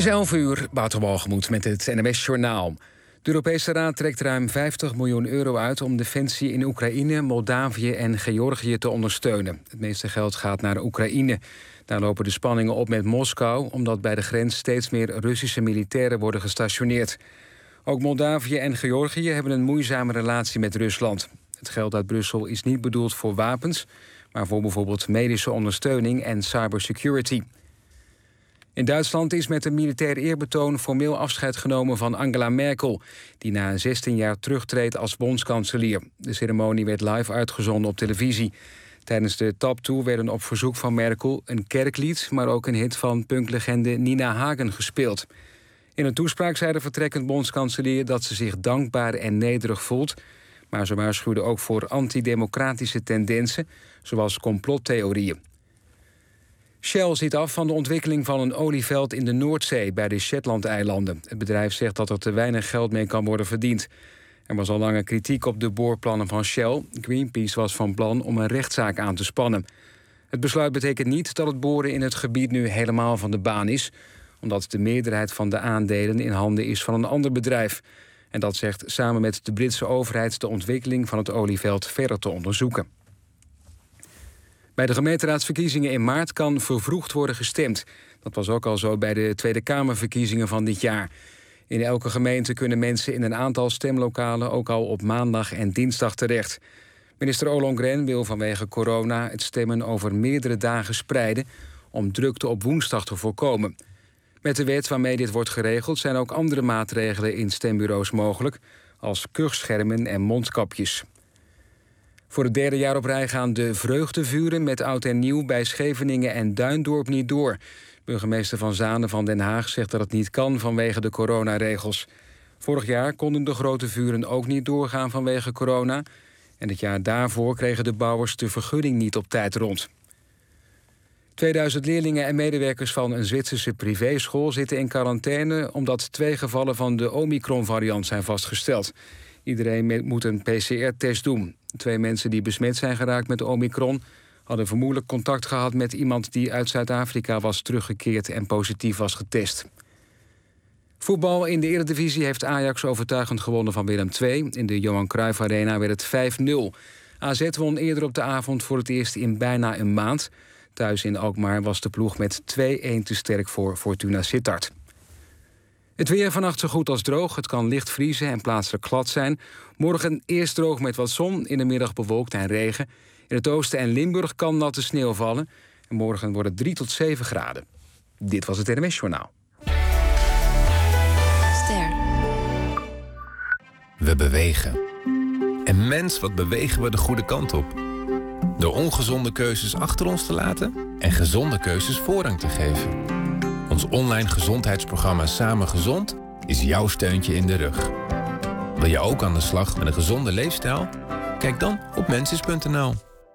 is 11:00, Wouter Walgemoed met het NMS-journaal. De Europese Raad trekt ruim 50 miljoen euro uit om defensie in Oekraïne, Moldavië en Georgië te ondersteunen. Het meeste geld gaat naar Oekraïne. Daar lopen de spanningen op met Moskou, omdat bij de grens steeds meer Russische militairen worden gestationeerd. Ook Moldavië en Georgië hebben een moeizame relatie met Rusland. Het geld uit Brussel is niet bedoeld voor wapens, maar voor bijvoorbeeld medische ondersteuning en cybersecurity. In Duitsland is met een militair eerbetoon formeel afscheid genomen van Angela Merkel, die na 16 jaar terugtreedt als bondskanselier. De ceremonie werd live uitgezonden op televisie. Tijdens de taptoe werden op verzoek van Merkel een kerklied, maar ook een hit van punklegende Nina Hagen gespeeld. In een toespraak zei de vertrekkend bondskanselier dat ze zich dankbaar en nederig voelt, maar ze waarschuwde ook voor antidemocratische tendensen, zoals complottheorieën. Shell ziet af van de ontwikkeling van een olieveld in de Noordzee bij de Shetlandeilanden. Het bedrijf zegt dat er te weinig geld mee kan worden verdiend. Er was al lange kritiek op de boorplannen van Shell. Greenpeace was van plan om een rechtszaak aan te spannen. Het besluit betekent niet dat het boren in het gebied nu helemaal van de baan is, omdat de meerderheid van de aandelen in handen is van een ander bedrijf. En dat zegt samen met de Britse overheid de ontwikkeling van het olieveld verder te onderzoeken. Bij de gemeenteraadsverkiezingen in maart kan vervroegd worden gestemd. Dat was ook al zo bij de Tweede Kamerverkiezingen van dit jaar. In elke gemeente kunnen mensen in een aantal stemlokalen ook al op maandag en dinsdag terecht. Minister Ollongren wil vanwege corona het stemmen over meerdere dagen spreiden om drukte op woensdag te voorkomen. Met de wet waarmee dit wordt geregeld zijn ook andere maatregelen in stembureaus mogelijk, als kuchschermen en mondkapjes. Voor het derde jaar op rij gaan de vreugdevuren met oud en nieuw bij Scheveningen en Duindorp niet door. Burgemeester Van Zanen van Den Haag zegt dat het niet kan vanwege de coronaregels. Vorig jaar konden de grote vuren ook niet doorgaan vanwege corona. En het jaar daarvoor kregen de bouwers de vergunning niet op tijd rond. 2000 leerlingen en medewerkers van een Zwitserse privéschool zitten in quarantaine omdat 2 gevallen van de Omicron-variant zijn vastgesteld. Iedereen moet een PCR-test doen. 2 mensen die besmet zijn geraakt met de Omicron hadden vermoedelijk contact gehad met iemand die uit Zuid-Afrika was teruggekeerd en positief was getest. Voetbal in de Eredivisie heeft Ajax overtuigend gewonnen van Willem II. In de Johan Cruijff Arena werd het 5-0. AZ won eerder op de avond voor het eerst in bijna een maand. Thuis in Alkmaar was de ploeg met 2-1 te sterk voor Fortuna Sittard. Het weer vannacht zo goed als droog. Het kan licht vriezen en plaatselijk glad zijn. Morgen eerst droog met wat zon, in de middag bewolkt en regen. In het oosten en Limburg kan natte sneeuw vallen. En morgen wordt het 3 tot 7 graden. Dit was het NMS-journaal. Ster. We bewegen. En mens, wat bewegen we de goede kant op? Door ongezonde keuzes achter ons te laten en gezonde keuzes voorrang te geven. Ons online gezondheidsprogramma Samen Gezond is jouw steuntje in de rug. Wil je ook aan de slag met een gezonde leefstijl? Kijk dan op mensis.nl.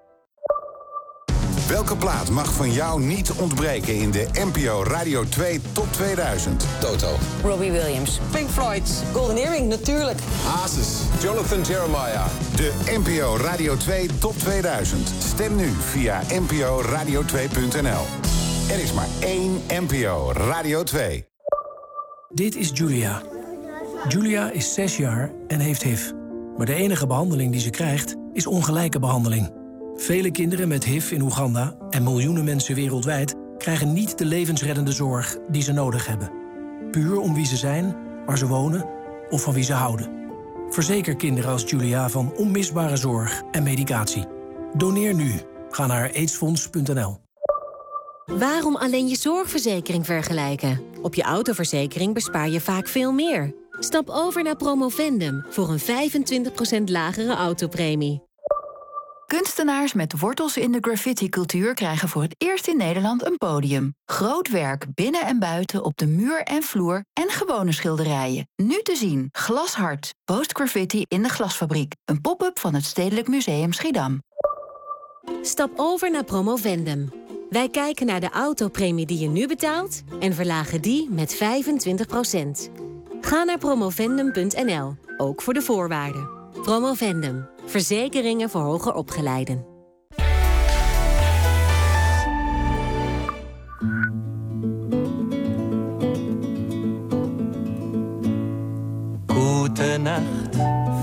Welke plaat mag van jou niet ontbreken in de NPO Radio 2 Top 2000? Toto. Robbie Williams. Pink Floyd. Golden Earring, natuurlijk. Hazes. Jonathan Jeremiah. De NPO Radio 2 Top 2000. Stem nu via nporadio2.nl. Er is maar 1 NPO Radio 2. Dit is Julia. Julia is 6 jaar en heeft HIV. Maar de enige behandeling die ze krijgt is ongelijke behandeling. Vele kinderen met HIV in Oeganda en miljoenen mensen wereldwijd krijgen niet de levensreddende zorg die ze nodig hebben. Puur om wie ze zijn, waar ze wonen of van wie ze houden. Verzeker kinderen als Julia van onmisbare zorg en medicatie. Doneer nu. Ga naar aidsfonds.nl. Waarom alleen je zorgverzekering vergelijken? Op je autoverzekering bespaar je vaak veel meer. Stap over naar Promovendum voor een 25% lagere autopremie. Kunstenaars met wortels in de graffiti-cultuur krijgen voor het eerst in Nederland een podium. Groot werk binnen en buiten op de muur en vloer en gewone schilderijen. Nu te zien, Glashard, Post-Graffiti in de Glasfabriek. Een pop-up van het Stedelijk Museum Schiedam. Stap over naar Promovendum. Wij kijken naar de autopremie die je nu betaalt en verlagen die met 25%. Ga naar promovendum.nl, ook voor de voorwaarden. Promovendum, verzekeringen voor hoger opgeleiden.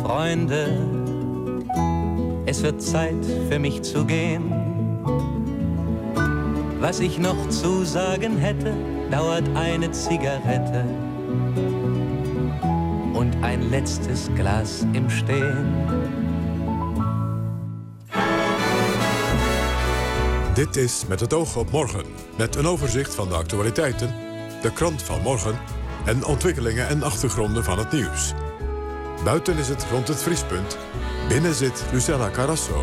Freunde, es wird Zeit für mich zu gehen. Was ich noch zu sagen hätte, dauert eine Zigarette und ein letztes Glas im Stehen. Dit is Met het oog op morgen, met een overzicht van de actualiteiten, de krant van morgen en ontwikkelingen en achtergronden van het nieuws. Buiten is het rond het vriespunt, binnen zit Lucella Carrasso.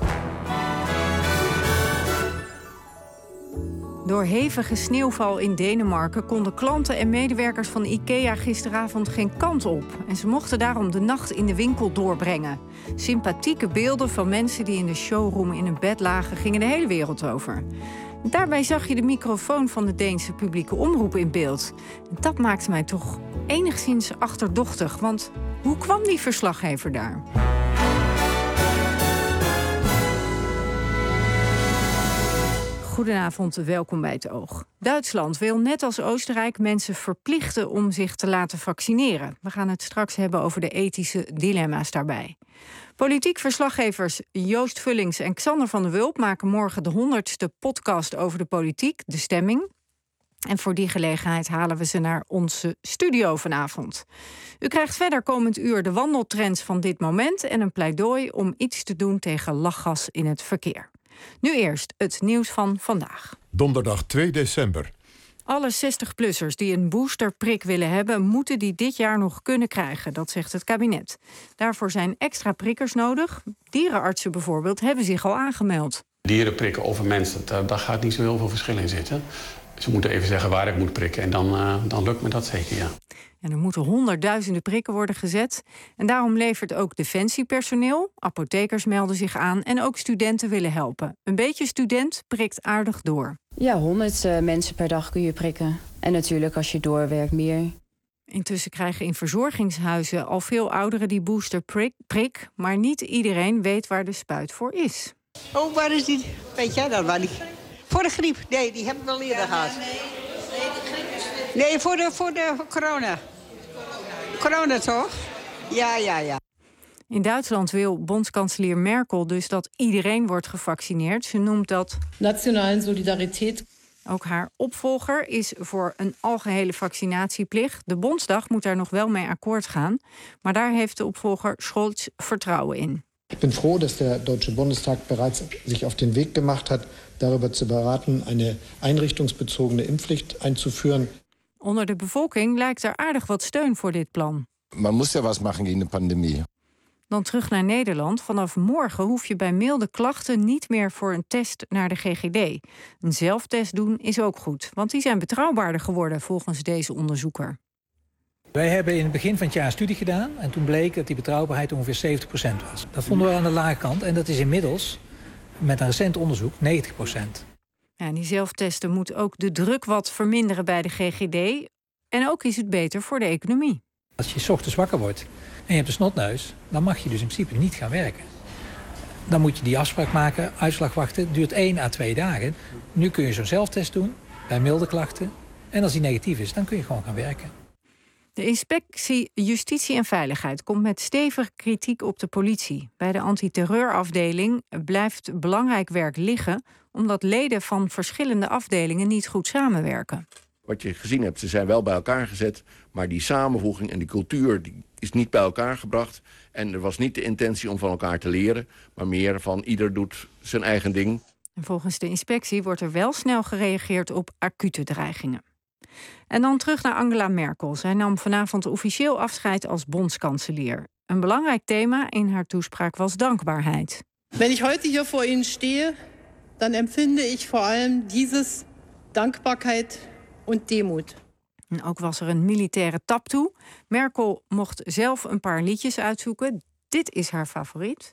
Door hevige sneeuwval in Denemarken konden klanten en medewerkers van IKEA gisteravond geen kant op. En ze mochten daarom de nacht in de winkel doorbrengen. Sympathieke beelden van mensen die in de showroom in hun bed lagen gingen de hele wereld over. Daarbij zag je de microfoon van de Deense publieke omroep in beeld. Dat maakte mij toch enigszins achterdochtig, want hoe kwam die verslaggever daar? Goedenavond, welkom bij Het Oog. Duitsland wil net als Oostenrijk mensen verplichten om zich te laten vaccineren. We gaan het straks hebben over de ethische dilemma's daarbij. Politiek verslaggevers Joost Vullings en Xander van der Wulp maken morgen de 100ste podcast over de politiek, De Stemming. En voor die gelegenheid halen we ze naar onze studio vanavond. U krijgt verder komend uur de wandeltrends van dit moment en een pleidooi om iets te doen tegen lachgas in het verkeer. Nu eerst het nieuws van vandaag. Donderdag 2 december. Alle 60-plussers die een boosterprik willen hebben, moeten die dit jaar nog kunnen krijgen, dat zegt het kabinet. Daarvoor zijn extra prikkers nodig. Dierenartsen bijvoorbeeld hebben zich al aangemeld. Dieren prikken over mensen, daar gaat niet zo heel veel verschil in zitten. Ze moeten even zeggen waar ik moet prikken en dan lukt me dat zeker, ja. En er moeten honderdduizenden prikken worden gezet. En daarom levert ook defensiepersoneel, apothekers melden zich aan en ook studenten willen helpen. Een beetje student prikt aardig door. Ja, 100 mensen per dag kun je prikken. En natuurlijk als je doorwerkt meer. Intussen krijgen in verzorgingshuizen al veel ouderen die boosterprik. Maar niet iedereen weet waar de spuit voor is. Oh, waar is die? Weet jij dat waar die? Voor de griep? Nee, die heb ik wel eerder gehad. Nee, voor de corona. Corona toch? Ja. In Duitsland wil bondskanselier Merkel dus dat iedereen wordt gevaccineerd. Ze noemt dat nationale solidariteit. Ook haar opvolger is voor een algehele vaccinatieplicht. De Bondsdag moet daar nog wel mee akkoord gaan. Maar daar heeft de opvolger Scholz vertrouwen in. Ik ben froh dat de Deutsche Bundestag bereits zich auf den Weg gemacht hat, darüber zu beraten, eine einrichtungsbezogene Impfpflicht einzuführen. Onder de bevolking lijkt er aardig wat steun voor dit plan. Man muss ja was machen gegen de pandemie. Dan terug naar Nederland. Vanaf morgen hoef je bij milde klachten niet meer voor een test naar de GGD. Een zelftest doen is ook goed, want die zijn betrouwbaarder geworden volgens deze onderzoeker. Wij hebben in het begin van het jaar een studie gedaan en toen bleek dat die betrouwbaarheid ongeveer 70% was. Dat vonden we aan de lage kant en dat is inmiddels met een recent onderzoek 90%. Ja, die zelftesten moet ook de druk wat verminderen bij de GGD. En ook is het beter voor de economie. Als je 's ochtends wakker wordt en je hebt een snotneus, dan mag je dus in principe niet gaan werken. Dan moet je die afspraak maken, uitslag wachten. Het duurt 1 à 2 dagen. Nu kun je zo'n zelftest doen bij milde klachten. En als die negatief is, dan kun je gewoon gaan werken. De inspectie Justitie en Veiligheid komt met stevige kritiek op de politie. Bij de antiterreurafdeling blijft belangrijk werk liggen, omdat leden van verschillende afdelingen niet goed samenwerken. Wat je gezien hebt, ze zijn wel bij elkaar gezet, maar die samenvoeging en die cultuur die is niet bij elkaar gebracht. En er was niet de intentie om van elkaar te leren, maar meer van ieder doet zijn eigen ding. En volgens de inspectie wordt er wel snel gereageerd op acute dreigingen. En dan terug naar Angela Merkel. Zij nam vanavond officieel afscheid als bondskanselier. Een belangrijk thema in haar toespraak was dankbaarheid. Wenn ich heute hier vor Ihnen stehe, dan empfinde ich vor allem dieses Dankbarkeit und Demut. En ook was er een militaire tap toe. Merkel mocht zelf een paar liedjes uitzoeken. Dit is haar favoriet.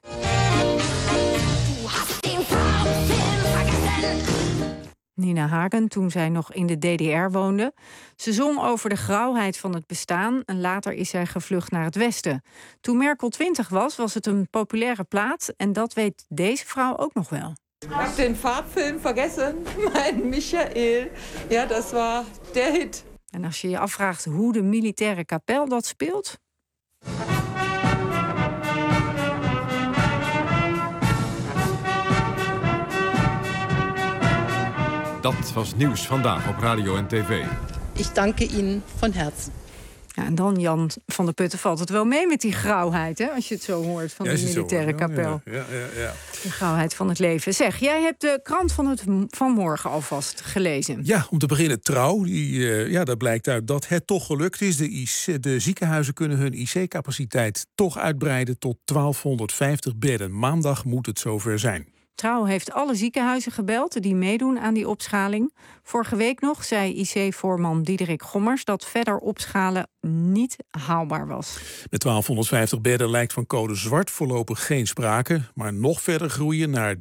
Nina Hagen, toen zij nog in de DDR woonde. Ze zong over de grauwheid van het bestaan en later is zij gevlucht naar het Westen. Toen Merkel 20 was, was het een populaire plaat en dat weet deze vrouw ook nog wel. Ik heb den Farbfilm vergessen, mijn Michael. Ja, dat was de hit. En als je je afvraagt hoe de militaire kapel dat speelt... Dat was Nieuws Vandaag op Radio en TV. Ik dank Ihnen van herzen. Ja, en dan, Jan van der Putten, valt het wel mee met die grauwheid, hè, als je het zo hoort van de militaire kapel. Ja. De grauwheid van het leven. Zeg, jij hebt de krant van morgen alvast gelezen. Ja, om te beginnen Trouw. Daar blijkt uit dat het toch gelukt is. De ziekenhuizen kunnen hun IC-capaciteit toch uitbreiden tot 1250 bedden. Maandag moet het zover zijn. Trouw heeft alle ziekenhuizen gebeld die meedoen aan die opschaling. Vorige week nog zei IC-voorman Diederik Gommers dat verder opschalen niet haalbaar was. Met 1250 bedden lijkt van code zwart voorlopig geen sprake. Maar nog verder groeien naar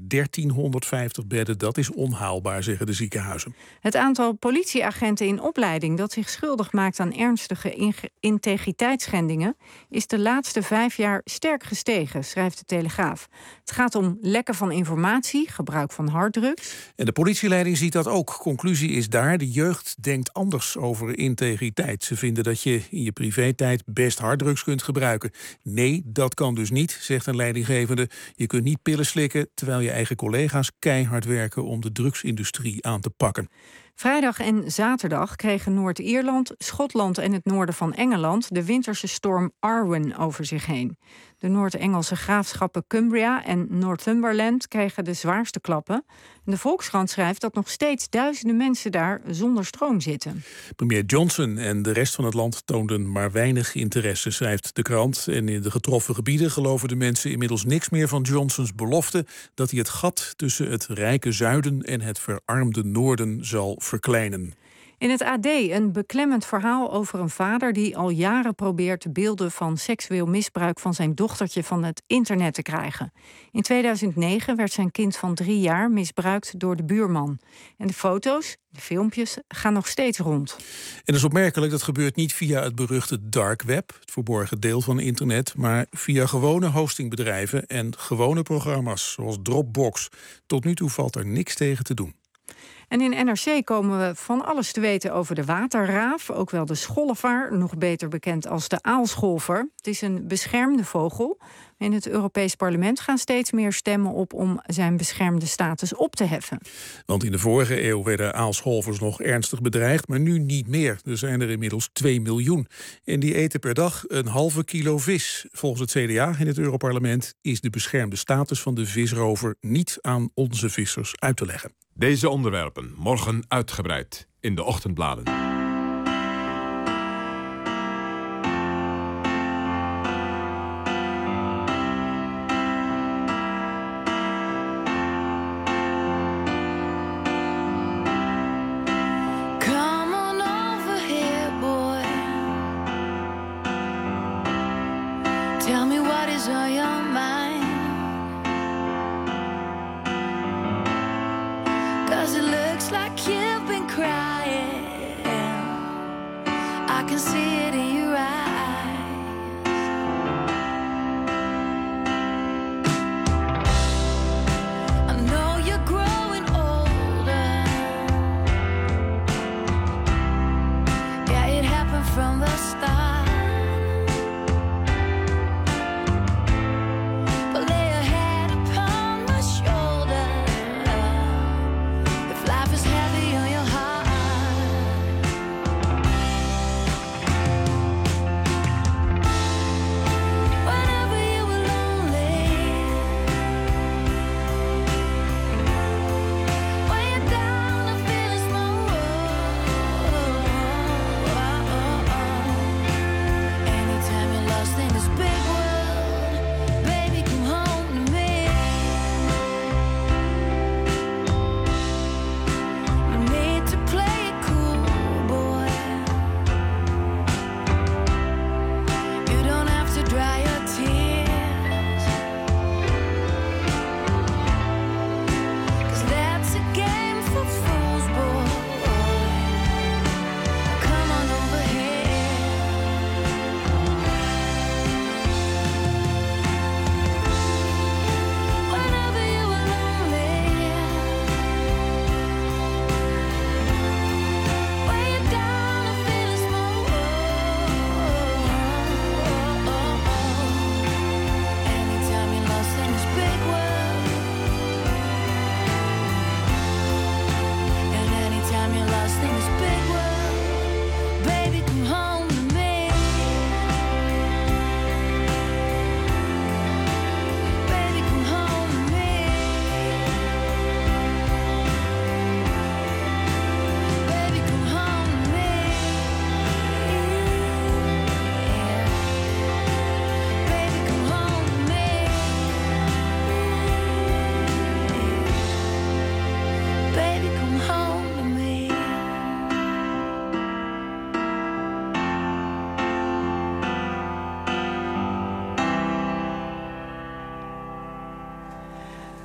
1350 bedden, dat is onhaalbaar, zeggen de ziekenhuizen. Het aantal politieagenten in opleiding dat zich schuldig maakt aan ernstige integriteitsschendingen is de laatste 5 jaar sterk gestegen, schrijft de Telegraaf. Het gaat om lekken van informatie, gebruik van harddrugs. En de politieleiding ziet dat ook. Conclusie is daar, de jeugd denkt anders over integriteit. Ze vinden dat je in je privé-tijd best harddrugs kunt gebruiken. Nee, dat kan dus niet, zegt een leidinggevende. Je kunt niet pillen slikken terwijl je eigen collega's keihard werken om de drugsindustrie aan te pakken. Vrijdag en zaterdag kregen Noord-Ierland, Schotland en het noorden van Engeland de winterse storm Arwen over zich heen. De Noord-Engelse graafschappen Cumbria en Northumberland kregen de zwaarste klappen. De Volkskrant schrijft dat nog steeds duizenden mensen daar zonder stroom zitten. Premier Johnson en de rest van het land toonden maar weinig interesse, schrijft de krant. En in de getroffen gebieden geloven de mensen inmiddels niks meer van Johnsons belofte dat hij het gat tussen het rijke zuiden en het verarmde noorden zal verkleinen. In het AD een beklemmend verhaal over een vader die al jaren probeert beelden van seksueel misbruik van zijn dochtertje van het internet te krijgen. In 2009 werd zijn kind van 3 jaar misbruikt door de buurman. En de foto's, de filmpjes, gaan nog steeds rond. En dat is opmerkelijk, dat gebeurt niet via het beruchte dark web, het verborgen deel van internet, maar via gewone hostingbedrijven en gewone programma's, zoals Dropbox. Tot nu toe valt er niks tegen te doen. En in NRC komen we van alles te weten over de waterraaf, ook wel de schollevaar, nog beter bekend als de aalscholver. Het is een beschermde vogel. In het Europees Parlement gaan steeds meer stemmen op om zijn beschermde status op te heffen. Want in de vorige eeuw werden aalscholvers nog ernstig bedreigd, maar nu niet meer. Er zijn er inmiddels 2 miljoen. En die eten per dag een halve kilo vis. Volgens het CDA in het Europarlement is de beschermde status van de visrover niet aan onze vissers uit te leggen. Deze onderwerpen morgen uitgebreid in de ochtendbladen. Tell me what is on your mind, 'cause it looks like you've been crying. I can see it in your eyes. I know you're growing older. Yeah, it happened from the start.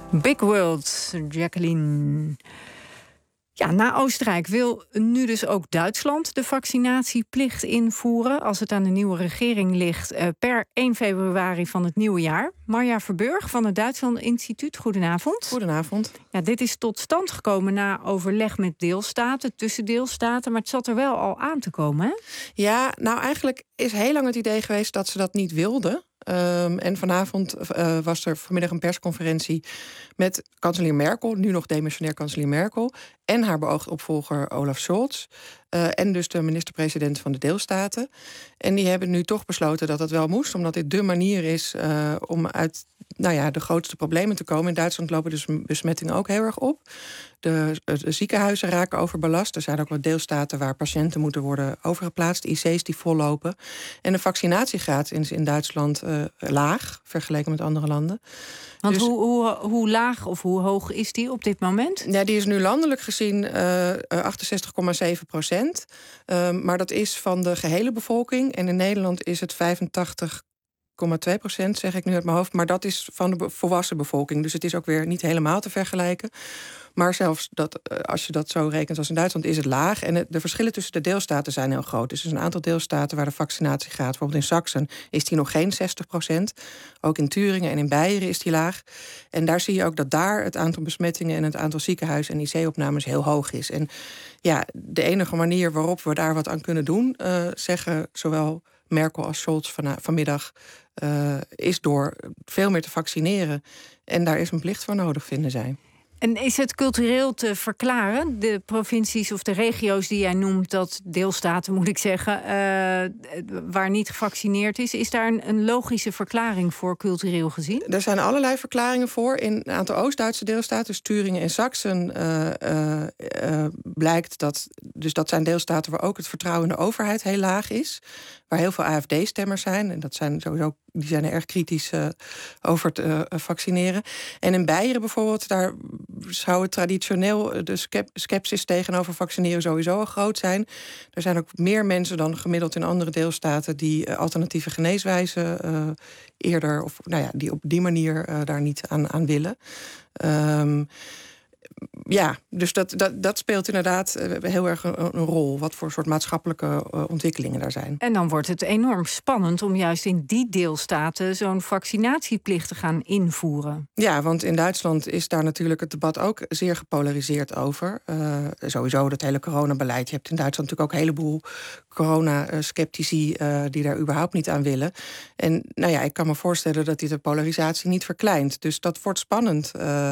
Big World, Jacqueline. Ja, na Oostenrijk wil nu dus ook Duitsland de vaccinatieplicht invoeren, als het aan de nieuwe regering ligt, per 1 februari van het nieuwe jaar. Marja Verburg van het Duitsland Instituut, goedenavond. Goedenavond. Ja, dit is tot stand gekomen na overleg met deelstaten, tussen deelstaten, maar het zat er wel al aan te komen, hè? Ja, nou eigenlijk is heel lang het idee geweest dat ze dat niet wilden. En vanavond was er vanmiddag een persconferentie met kanselier Merkel, nu nog demissionair kanselier Merkel, en haar beoogde opvolger Olaf Scholz. En dus de minister-president van de deelstaten. En die hebben nu toch besloten dat dat wel moest, omdat dit dé manier is om uit de grootste problemen te komen. In Duitsland lopen dus besmettingen ook heel erg op. De ziekenhuizen raken overbelast. Er zijn ook wat deelstaten waar patiënten moeten worden overgeplaatst. IC's die vollopen. En de vaccinatiegraad is in Duitsland laag, vergeleken met andere landen. Want dus, hoe laag of hoe hoog is die op dit moment? Ja, die is nu landelijk gezien 68,7%. Maar dat is van de gehele bevolking. En in Nederland is het 85,2%, zeg ik nu uit mijn hoofd. Maar dat is van de volwassen bevolking. Dus het is ook weer niet helemaal te vergelijken. Maar zelfs als je dat zo rekent als in Duitsland, is het laag. En de verschillen tussen de deelstaten zijn heel groot. Dus er is een aantal deelstaten waar de vaccinatiegraad, bijvoorbeeld in Sachsen, is die nog geen 60%. Ook in Thüringen en in Beieren is die laag. En daar zie je ook dat daar het aantal besmettingen en het aantal ziekenhuis- en IC-opnames heel hoog is. En ja, de enige manier waarop we daar wat aan kunnen doen, zeggen zowel Merkel als Scholz vanmiddag, is door veel meer te vaccineren. En daar is een plicht voor nodig, vinden zij. En is het cultureel te verklaren, de provincies of de regio's die jij noemt, dat deelstaten moet ik zeggen, waar niet gevaccineerd is daar een logische verklaring voor cultureel gezien? Er zijn allerlei verklaringen voor. In een aantal Oost-Duitse deelstaten, dus Thüringen en Sachsen, blijkt dat zijn deelstaten waar ook het vertrouwen in de overheid heel laag is. Waar heel veel AfD-stemmers zijn. En dat zijn sowieso, die zijn er erg kritisch over het vaccineren. En in Beieren bijvoorbeeld, daar zou het traditioneel de scepsis tegenover vaccineren sowieso al groot zijn. Er zijn ook meer mensen dan gemiddeld in andere deelstaten die alternatieve geneeswijzen eerder, of die op die manier daar niet aan willen. Ja, dus dat speelt inderdaad heel erg een rol. Wat voor soort maatschappelijke ontwikkelingen daar zijn. En dan wordt het enorm spannend om juist in die deelstaten zo'n vaccinatieplicht te gaan invoeren. Ja, want in Duitsland is daar natuurlijk het debat ook zeer gepolariseerd over. Sowieso dat hele coronabeleid. Je hebt in Duitsland natuurlijk ook een heleboel corona-sceptici die daar überhaupt niet aan willen. En ik kan me voorstellen dat dit de polarisatie niet verkleint. Dus dat wordt spannend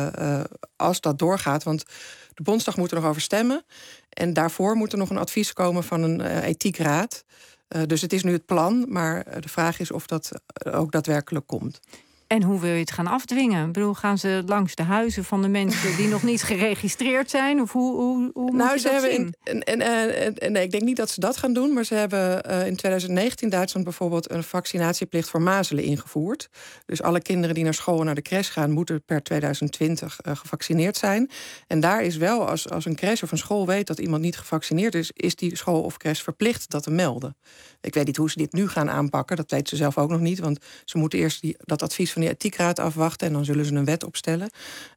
als dat doorgaat. Want de Bondsdag moet er nog over stemmen. En daarvoor moet er nog een advies komen van een ethiekraad. Dus het is nu het plan, maar de vraag is of dat ook daadwerkelijk komt. En hoe wil je het gaan afdwingen? Ik bedoel, gaan ze langs de huizen van de mensen die nog niet geregistreerd zijn? Of hoe moet je dat zien? Nee, ik denk niet dat ze dat gaan doen. Maar ze hebben in 2019 Duitsland bijvoorbeeld een vaccinatieplicht voor mazelen ingevoerd. Dus alle kinderen die naar school en naar de crash gaan, moeten per 2020 gevaccineerd zijn. En daar is wel, als een crash of een school weet dat iemand niet gevaccineerd is die school of crash verplicht dat te melden. Ik weet niet hoe ze dit nu gaan aanpakken. Dat weet ze zelf ook nog niet. Want ze moeten eerst dat advies van die ethiekraad afwachten en dan zullen ze een wet opstellen.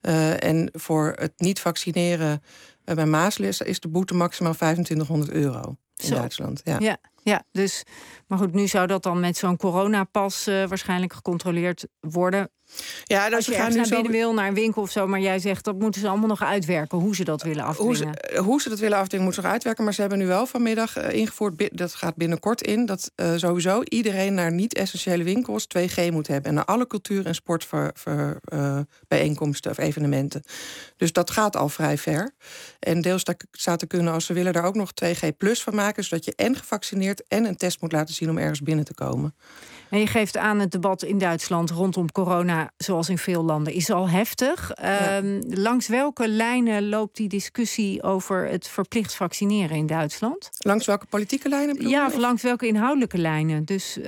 En voor het niet vaccineren bij mazelen is de boete maximaal €2500 in Duitsland. Ja, dus, maar goed, nu zou dat dan met zo'n coronapas waarschijnlijk gecontroleerd worden. Ja, als je ergens naar binnen wil, naar een winkel of zo, maar jij zegt dat moeten ze allemaal nog uitwerken, hoe ze dat willen afdwingen. Hoe ze dat willen afdwingen moeten ze nog uitwerken, maar ze hebben nu wel vanmiddag ingevoerd, dat gaat binnenkort in, dat sowieso iedereen naar niet-essentiële winkels 2G moet hebben en naar alle cultuur- en sportbijeenkomsten of evenementen. Dus dat gaat al vrij ver. En deelstaten kunnen, als ze willen, daar ook nog 2G plus van maken, zodat je en gevaccineerd en een test moet laten zien om ergens binnen te komen. En je geeft aan, het debat in Duitsland rondom corona, zoals in veel landen, is al heftig. Langs welke lijnen loopt die discussie over het verplicht vaccineren in Duitsland? Langs welke politieke lijnen? Ja, of langs welke inhoudelijke lijnen? Dus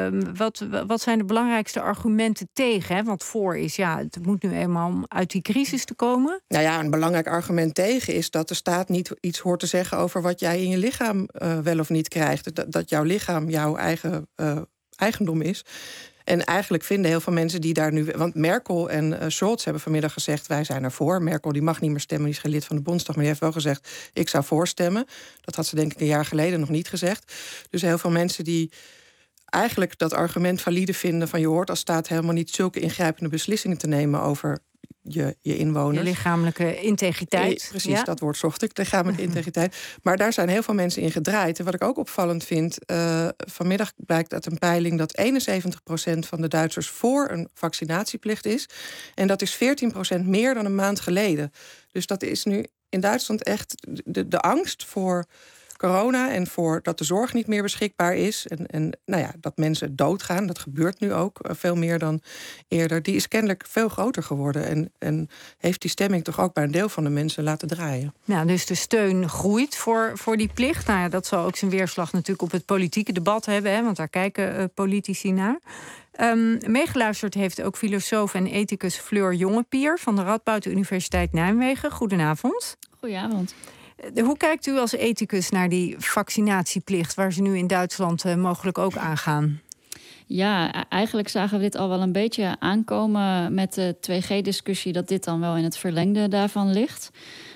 wat zijn de belangrijkste argumenten tegen? Hè? Want voor is, het moet nu eenmaal om uit die crisis te komen. Nou ja, een belangrijk argument tegen is dat de staat niet iets hoort te zeggen over wat jij in je lichaam wel of niet krijgt. Dat jouw lichaam jouw eigen eigendom is. En eigenlijk vinden heel veel mensen die daar nu... Want Merkel en Scholz hebben vanmiddag gezegd... wij zijn ervoor. Merkel die mag niet meer stemmen, die is geen lid van de Bondsdag... maar die heeft wel gezegd, ik zou voorstemmen. Dat had ze denk ik een jaar geleden nog niet gezegd. Dus heel veel mensen die eigenlijk dat argument valide vinden... van je hoort als staat helemaal niet zulke ingrijpende beslissingen te nemen... over je inwoners. Je lichamelijke integriteit. Precies, dat woord zocht ik, lichamelijke integriteit. Maar daar zijn heel veel mensen in gedraaid. En wat ik ook opvallend vind... vanmiddag blijkt uit een peiling dat 71% van de Duitsers... voor een vaccinatieplicht is. En dat is 14% meer dan een maand geleden. Dus dat is nu in Duitsland echt de angst voor corona... en voor dat de zorg niet meer beschikbaar is. En nou ja, dat mensen doodgaan, dat gebeurt nu ook veel meer dan eerder. Die is kennelijk veel groter geworden. En heeft die stemming toch ook bij een deel van de mensen laten draaien. Nou, dus de steun groeit voor die plicht. Nou ja, dat zal ook zijn weerslag natuurlijk op het politieke debat hebben. Hè, want daar kijken politici naar. Meegeluisterd heeft ook filosoof en ethicus Fleur Jongepier... van de Radboud Universiteit Nijmegen. Goedenavond. Goedenavond. Hoe kijkt u als ethicus naar die vaccinatieplicht... waar ze nu in Duitsland mogelijk ook aangaan? Ja, eigenlijk zagen we dit al wel een beetje aankomen met de 2G-discussie... dat dit dan wel in het verlengde daarvan ligt.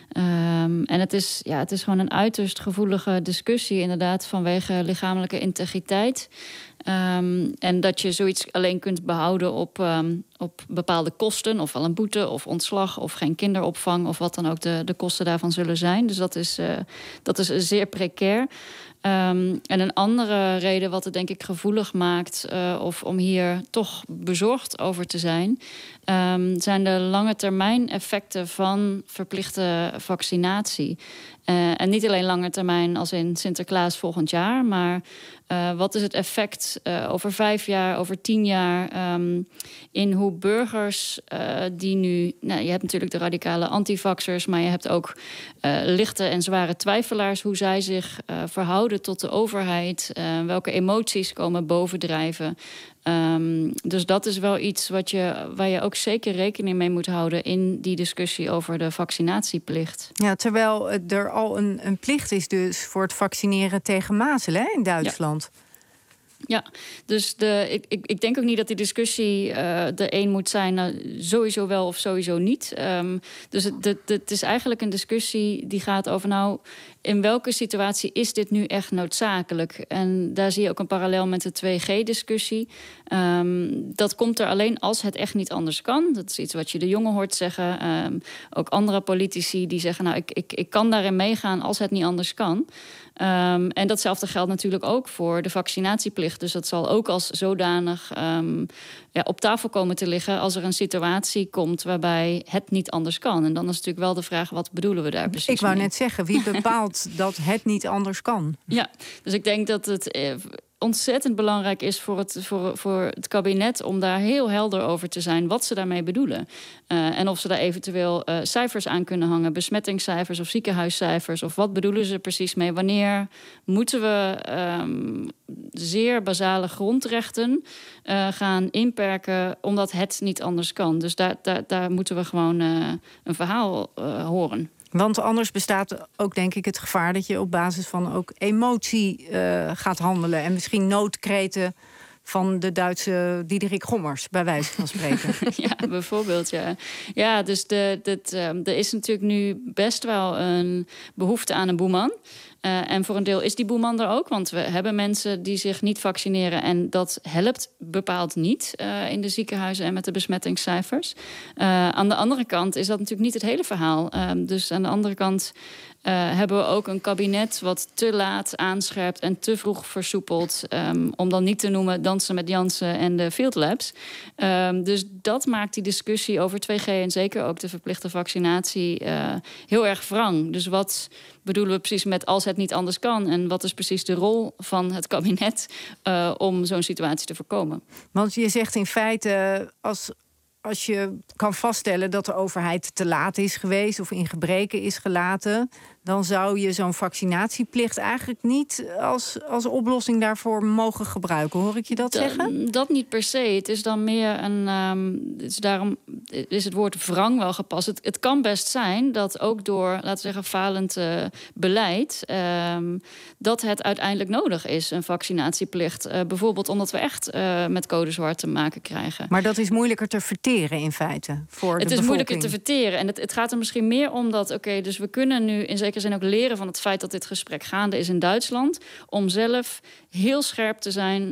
En het is gewoon een uiterst gevoelige discussie... inderdaad vanwege lichamelijke integriteit... en dat je zoiets alleen kunt behouden op bepaalde kosten... of wel een boete of ontslag of geen kinderopvang... of wat dan ook de kosten daarvan zullen zijn. Dus dat is zeer precair. En een andere reden wat het denk ik gevoelig maakt... of om hier toch bezorgd over te zijn... zijn de lange termijn effecten van verplichte vaccinatie. En niet alleen lange termijn als in Sinterklaas volgend jaar... maar wat is het effect over 5 jaar, over 10 jaar... in hoe burgers die nu... Nou, je hebt natuurlijk de radicale antivaxers... maar je hebt ook lichte en zware twijfelaars... hoe zij zich verhouden tot de overheid... welke emoties komen bovendrijven... Dus dat is wel iets waar je ook zeker rekening mee moet houden... in die discussie over de vaccinatieplicht. Ja, terwijl er al een plicht is dus voor het vaccineren tegen mazelen in Duitsland. Ja, dus ik denk ook niet dat die discussie er één moet zijn... Nou, sowieso wel of sowieso niet. Dus het is eigenlijk een discussie die gaat over... nou, in welke situatie is dit nu echt noodzakelijk? En daar zie je ook een parallel met de 2G-discussie. Dat komt er alleen als het echt niet anders kan. Dat is iets wat je de jongen hoort zeggen. Ook andere politici die zeggen... nou, ik kan daarin meegaan als het niet anders kan. En datzelfde geldt natuurlijk ook voor de vaccinatieplicht. Dus dat zal ook als zodanig op tafel komen te liggen... als er een situatie komt waarbij het niet anders kan. En dan is natuurlijk wel de vraag, wat bedoelen we daar precies mee? Ik wou net zeggen, wie bepaalt dat het niet anders kan? Ja, dus ik denk dat het ontzettend belangrijk is voor het kabinet... om daar heel helder over te zijn wat ze daarmee bedoelen. En of ze daar eventueel cijfers aan kunnen hangen. Besmettingscijfers of ziekenhuiscijfers. Of wat bedoelen ze precies mee? Wanneer moeten we zeer basale grondrechten gaan inperken... omdat het niet anders kan? Dus daar moeten we gewoon een verhaal horen. Want anders bestaat ook, denk ik, het gevaar... dat je op basis van ook emotie gaat handelen. En misschien noodkreten van de Duitse Diederik Gommers, bij wijze van spreken. Ja, bijvoorbeeld, ja. Ja, dus er is natuurlijk nu best wel een behoefte aan een boeman. En voor een deel is die boeman er ook. Want we hebben mensen die zich niet vaccineren. En dat helpt bepaald niet in de ziekenhuizen en met de besmettingscijfers. Aan de andere kant is dat natuurlijk niet het hele verhaal. Dus aan de andere kant hebben we ook een kabinet wat te laat aanscherpt en te vroeg versoepelt. Om dan niet te noemen dansen met Jansen en de field labs. Dus dat maakt die discussie over 2G en zeker ook de verplichte vaccinatie heel erg wrang. Dus wat bedoelen we precies met als het niet anders kan? En wat is precies de rol van het kabinet om zo'n situatie te voorkomen? Want je zegt in feite, als je kan vaststellen dat de overheid te laat is geweest of in gebreken is gelaten, dan zou je zo'n vaccinatieplicht eigenlijk niet als oplossing daarvoor mogen gebruiken. Hoor ik je dat zeggen? Dat niet per se. Het is dan meer daarom is het woord wrang wel gepast. Het kan best zijn dat ook door, laten we zeggen, falend beleid, dat het uiteindelijk nodig is, een vaccinatieplicht. Bijvoorbeeld omdat we echt met code zwart te maken krijgen. Maar dat is moeilijker te verteren in feite voor de bevolking. Het is moeilijker te verteren. En het gaat er misschien meer om dat, dus we kunnen nu in zekere zin ook leren van het feit dat dit gesprek gaande is in Duitsland, om zelf heel scherp te zijn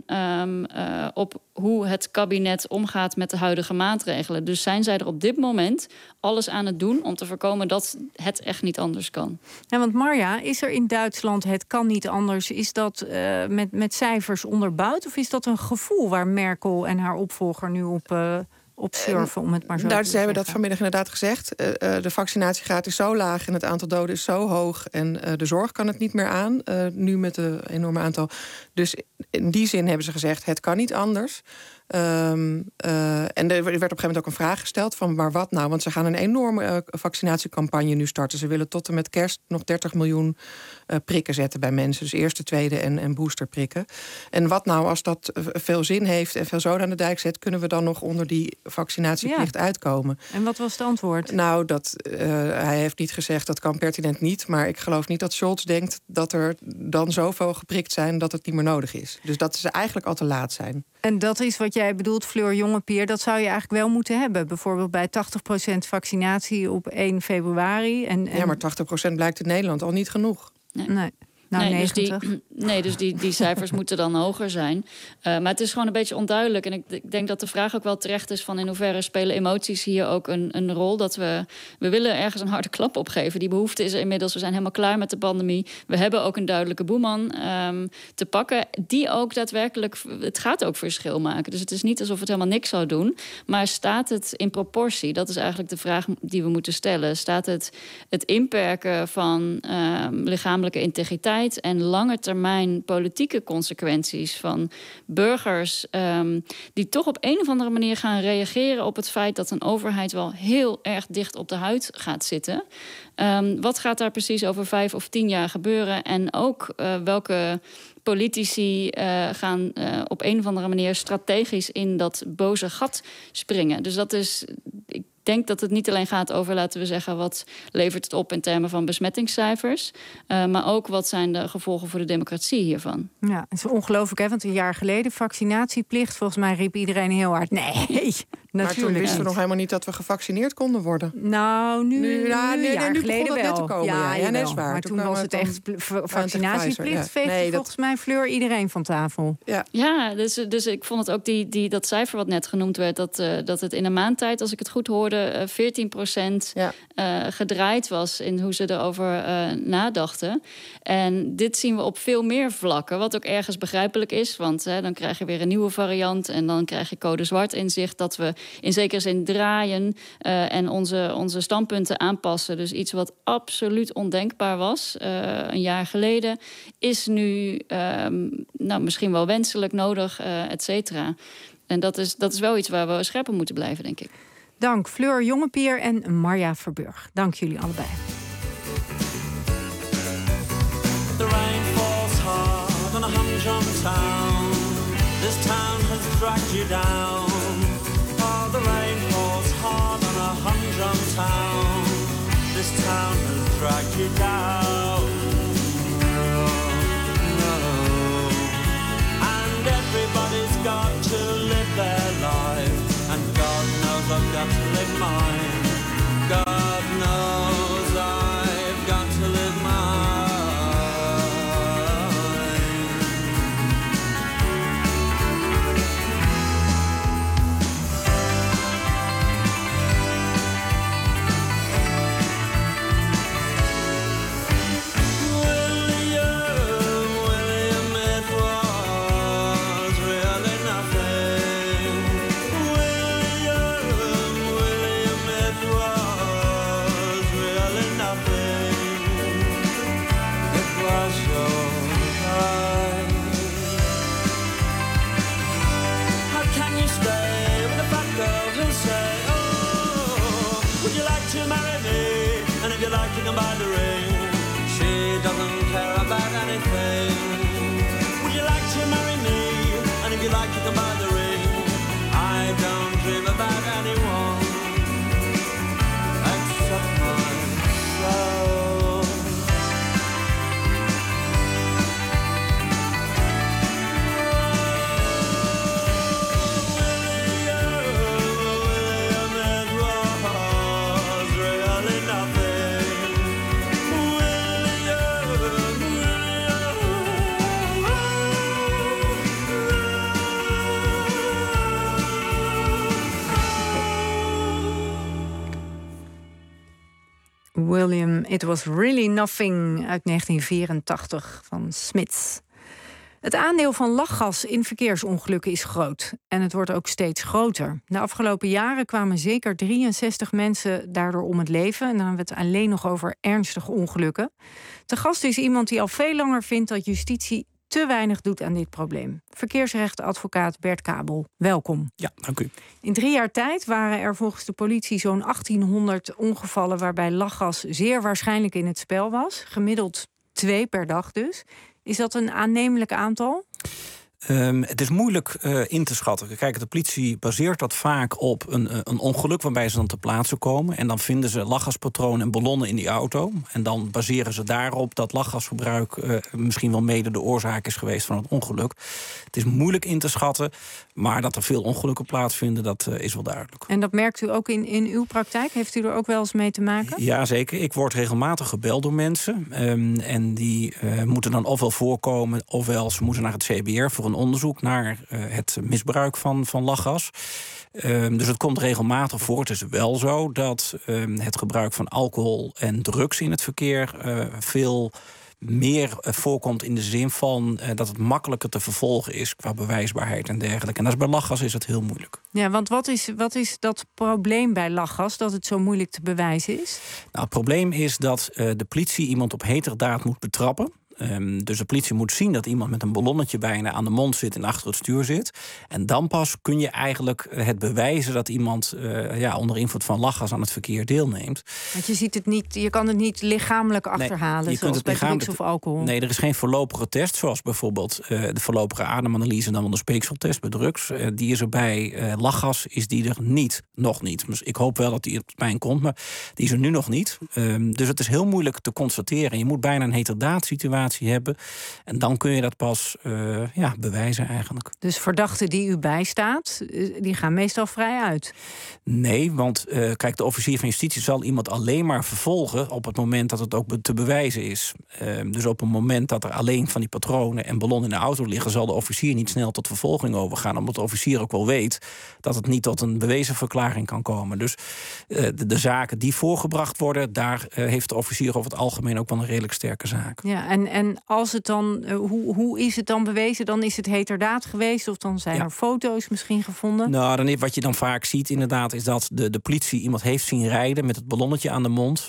op hoe het kabinet omgaat met de huidige maatregelen. Dus zijn zij er op dit moment alles aan het doen om te voorkomen dat het echt niet anders kan. Ja, want Marja, is er in Duitsland het kan niet anders? Is dat met cijfers onderbouwd? Of is dat een gevoel waar Merkel en haar opvolger nu op surfen, om het maar zo te zeggen? Ze hebben dat vanmiddag inderdaad gezegd. De vaccinatiegraad is zo laag en het aantal doden is zo hoog. En de zorg kan het niet meer aan, nu met een enorme aantal. Dus in die zin hebben ze gezegd, het kan niet anders. En er werd op een gegeven moment ook een vraag gesteld van, maar wat nou? Want ze gaan een enorme vaccinatiecampagne nu starten. Ze willen tot en met kerst nog 30 miljoen prikken zetten bij mensen. Dus eerste, tweede en boosterprikken. En wat nou als dat veel zin heeft en veel zoden aan de dijk zet, kunnen we dan nog onder die vaccinatieplicht uitkomen? En wat was het antwoord? Nou, hij heeft niet gezegd dat kan pertinent niet. Maar ik geloof niet dat Scholz denkt dat er dan zoveel geprikt zijn dat het niet meer nodig is. Dus dat ze eigenlijk al te laat zijn. En dat is wat jij bedoelt, Fleur Jongepier. Dat zou je eigenlijk wel moeten hebben. Bijvoorbeeld bij 80% vaccinatie op 1 februari. Ja, maar 80% blijkt in Nederland al niet genoeg. Nee. Nou, 90. Dus die cijfers moeten dan hoger zijn. Maar het is gewoon een beetje onduidelijk. En ik denk dat de vraag ook wel terecht is van in hoeverre spelen emoties hier ook een rol. Dat we willen ergens een harde klap opgeven. Die behoefte is er inmiddels. We zijn helemaal klaar met de pandemie. We hebben ook een duidelijke boeman te pakken. Die ook daadwerkelijk, het gaat ook verschil maken. Dus het is niet alsof het helemaal niks zou doen. Maar staat het in proportie? Dat is eigenlijk de vraag die we moeten stellen. Staat het inperken van lichamelijke integriteit en lange termijn politieke consequenties van burgers die toch op een of andere manier gaan reageren op het feit dat een overheid wel heel erg dicht op de huid gaat zitten. Wat gaat daar precies over 5 of 10 jaar gebeuren? En ook welke politici gaan op een of andere manier strategisch in dat boze gat springen. Dus dat is, ik denk dat het niet alleen gaat over, laten we zeggen, wat levert het op in termen van besmettingscijfers, maar ook wat zijn de gevolgen voor de democratie hiervan. Ja, het is ongelooflijk, hè? Want een jaar geleden vaccinatieplicht, volgens mij riep iedereen heel hard nee. Maar toen wisten we nog helemaal niet dat we gevaccineerd konden worden. Nou, nu jaar geleden wel. Net te komen, ja, dat is waar. Maar toen was het echt vaccinatieplicht. Veegde volgens mij Fleur iedereen van tafel. Ja, dus ik vond het ook dat cijfer wat net genoemd werd, dat het in een maand tijd, als ik het goed hoorde, 14% gedraaid was in hoe ze erover nadachten. En dit zien we op veel meer vlakken, wat ook ergens begrijpelijk is. Want dan krijg je weer een nieuwe variant en dan krijg je code zwart inzicht, dat we in zekere zin draaien en onze standpunten aanpassen. Dus iets wat absoluut ondenkbaar was een jaar geleden, is nu misschien wel wenselijk, nodig, et cetera. En dat is wel iets waar we scherp op moeten blijven, denk ik. Dank Fleur Jongepier en Marja Verburg. Dank jullie allebei. The rain falls hard on a humdrum town. This town has dragged you down. Oh, the rain falls hard on a humdrum town. This town has dragged you down. And everybody's got to live their life. And God knows I've got to live mine. God knows I've got to live mine. By the ring, don't care about anything. Would you like to marry me? And if you like, you can buy the ring. I don't dream about anyone except myself. William, It Was Really Nothing uit 1984 van Smiths. Het aandeel van lachgas in verkeersongelukken is groot. En het wordt ook steeds groter. De afgelopen jaren kwamen zeker 63 mensen daardoor om het leven. En dan hebben we het alleen nog over ernstige ongelukken. Te gast is iemand die al veel langer vindt dat justitie te weinig doet aan dit probleem. Verkeersrechtadvocaat Bert Kabel, welkom. Ja, dank u. In 3 jaar tijd waren er volgens de politie zo'n 1800 ongevallen waarbij lachgas zeer waarschijnlijk in het spel was. Gemiddeld 2 per dag dus. Is dat een aannemelijk aantal? Het is moeilijk in te schatten. Kijk, de politie baseert dat vaak op een ongeluk waarbij ze dan ter plaatse komen. En dan vinden ze lachgaspatronen en ballonnen in die auto. En dan baseren ze daarop dat lachgasgebruik misschien wel mede de oorzaak is geweest van het ongeluk. Het is moeilijk in te schatten, maar dat er veel ongelukken plaatsvinden, dat is wel duidelijk. En dat merkt u ook in uw praktijk? Heeft u er ook wel eens mee te maken? Ja, zeker. Ik word regelmatig gebeld door mensen. En die moeten dan ofwel voorkomen, ofwel ze moeten naar het CBR voor een onderzoek naar het misbruik van lachgas. Dus het komt regelmatig voor. Het is wel zo dat het gebruik van alcohol en drugs in het verkeer veel meer voorkomt in de zin van dat het makkelijker te vervolgen is qua bewijsbaarheid en dergelijke. En dat is bij lachgas is het heel moeilijk. Ja, want wat is dat probleem bij lachgas, dat het zo moeilijk te bewijzen is? Nou, het probleem is dat de politie iemand op heterdaad moet betrappen. Dus de politie moet zien dat iemand met een ballonnetje bijna aan de mond zit en achter het stuur zit. En dan pas kun je eigenlijk het bewijzen dat iemand onder invloed van lachgas aan het verkeer deelneemt. Want je ziet het niet, je kan het niet lichamelijk achterhalen, je zoals kunt bij het drugs of alcohol. Nee, er is geen voorlopige test, zoals bijvoorbeeld de voorlopige ademanalyse en dan wel de speekseltest bij drugs. Die is er bij lachgas, is die er niet, nog niet. Dus ik hoop wel dat die op termijn komt, maar die is er nu nog niet. Dus het is heel moeilijk te constateren. Je moet bijna een heterdaad-situatie hebben. En dan kun je dat pas bewijzen eigenlijk. Dus verdachten die u bijstaat, die gaan meestal vrij uit? Nee, want kijk, de officier van justitie zal iemand alleen maar vervolgen op het moment dat het ook te bewijzen is. Dus op het moment dat er alleen van die patronen en ballonnen in de auto liggen, zal de officier niet snel tot vervolging overgaan. Omdat de officier ook wel weet dat het niet tot een bewezen verklaring kan komen. Dus de zaken die voorgebracht worden, daar heeft de officier over het algemeen ook wel een redelijk sterke zaak. Ja, en als het dan, hoe is het dan bewezen? Dan is het heterdaad geweest of dan zijn er foto's misschien gevonden? Nou, wat je dan vaak ziet inderdaad is dat de politie iemand heeft zien rijden met het ballonnetje aan de mond.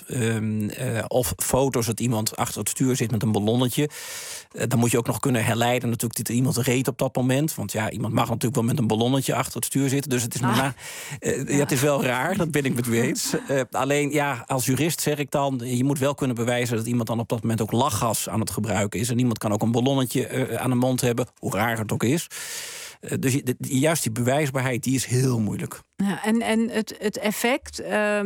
Of foto's dat iemand achter het stuur zit met een ballonnetje. Dan moet je ook nog kunnen herleiden natuurlijk dat iemand reed op dat moment. Want ja, iemand mag natuurlijk wel met een ballonnetje achter het stuur zitten. Dus het is, het is wel raar, dat ben ik met u eens. Alleen, ja, als jurist zeg ik dan, je moet wel kunnen bewijzen dat iemand dan op dat moment ook lachgas aan het gebruiken is. En iemand kan ook een ballonnetje aan de mond hebben, hoe raar het ook is. Dus juist die bewijsbaarheid, die is heel moeilijk. Ja, en het effect,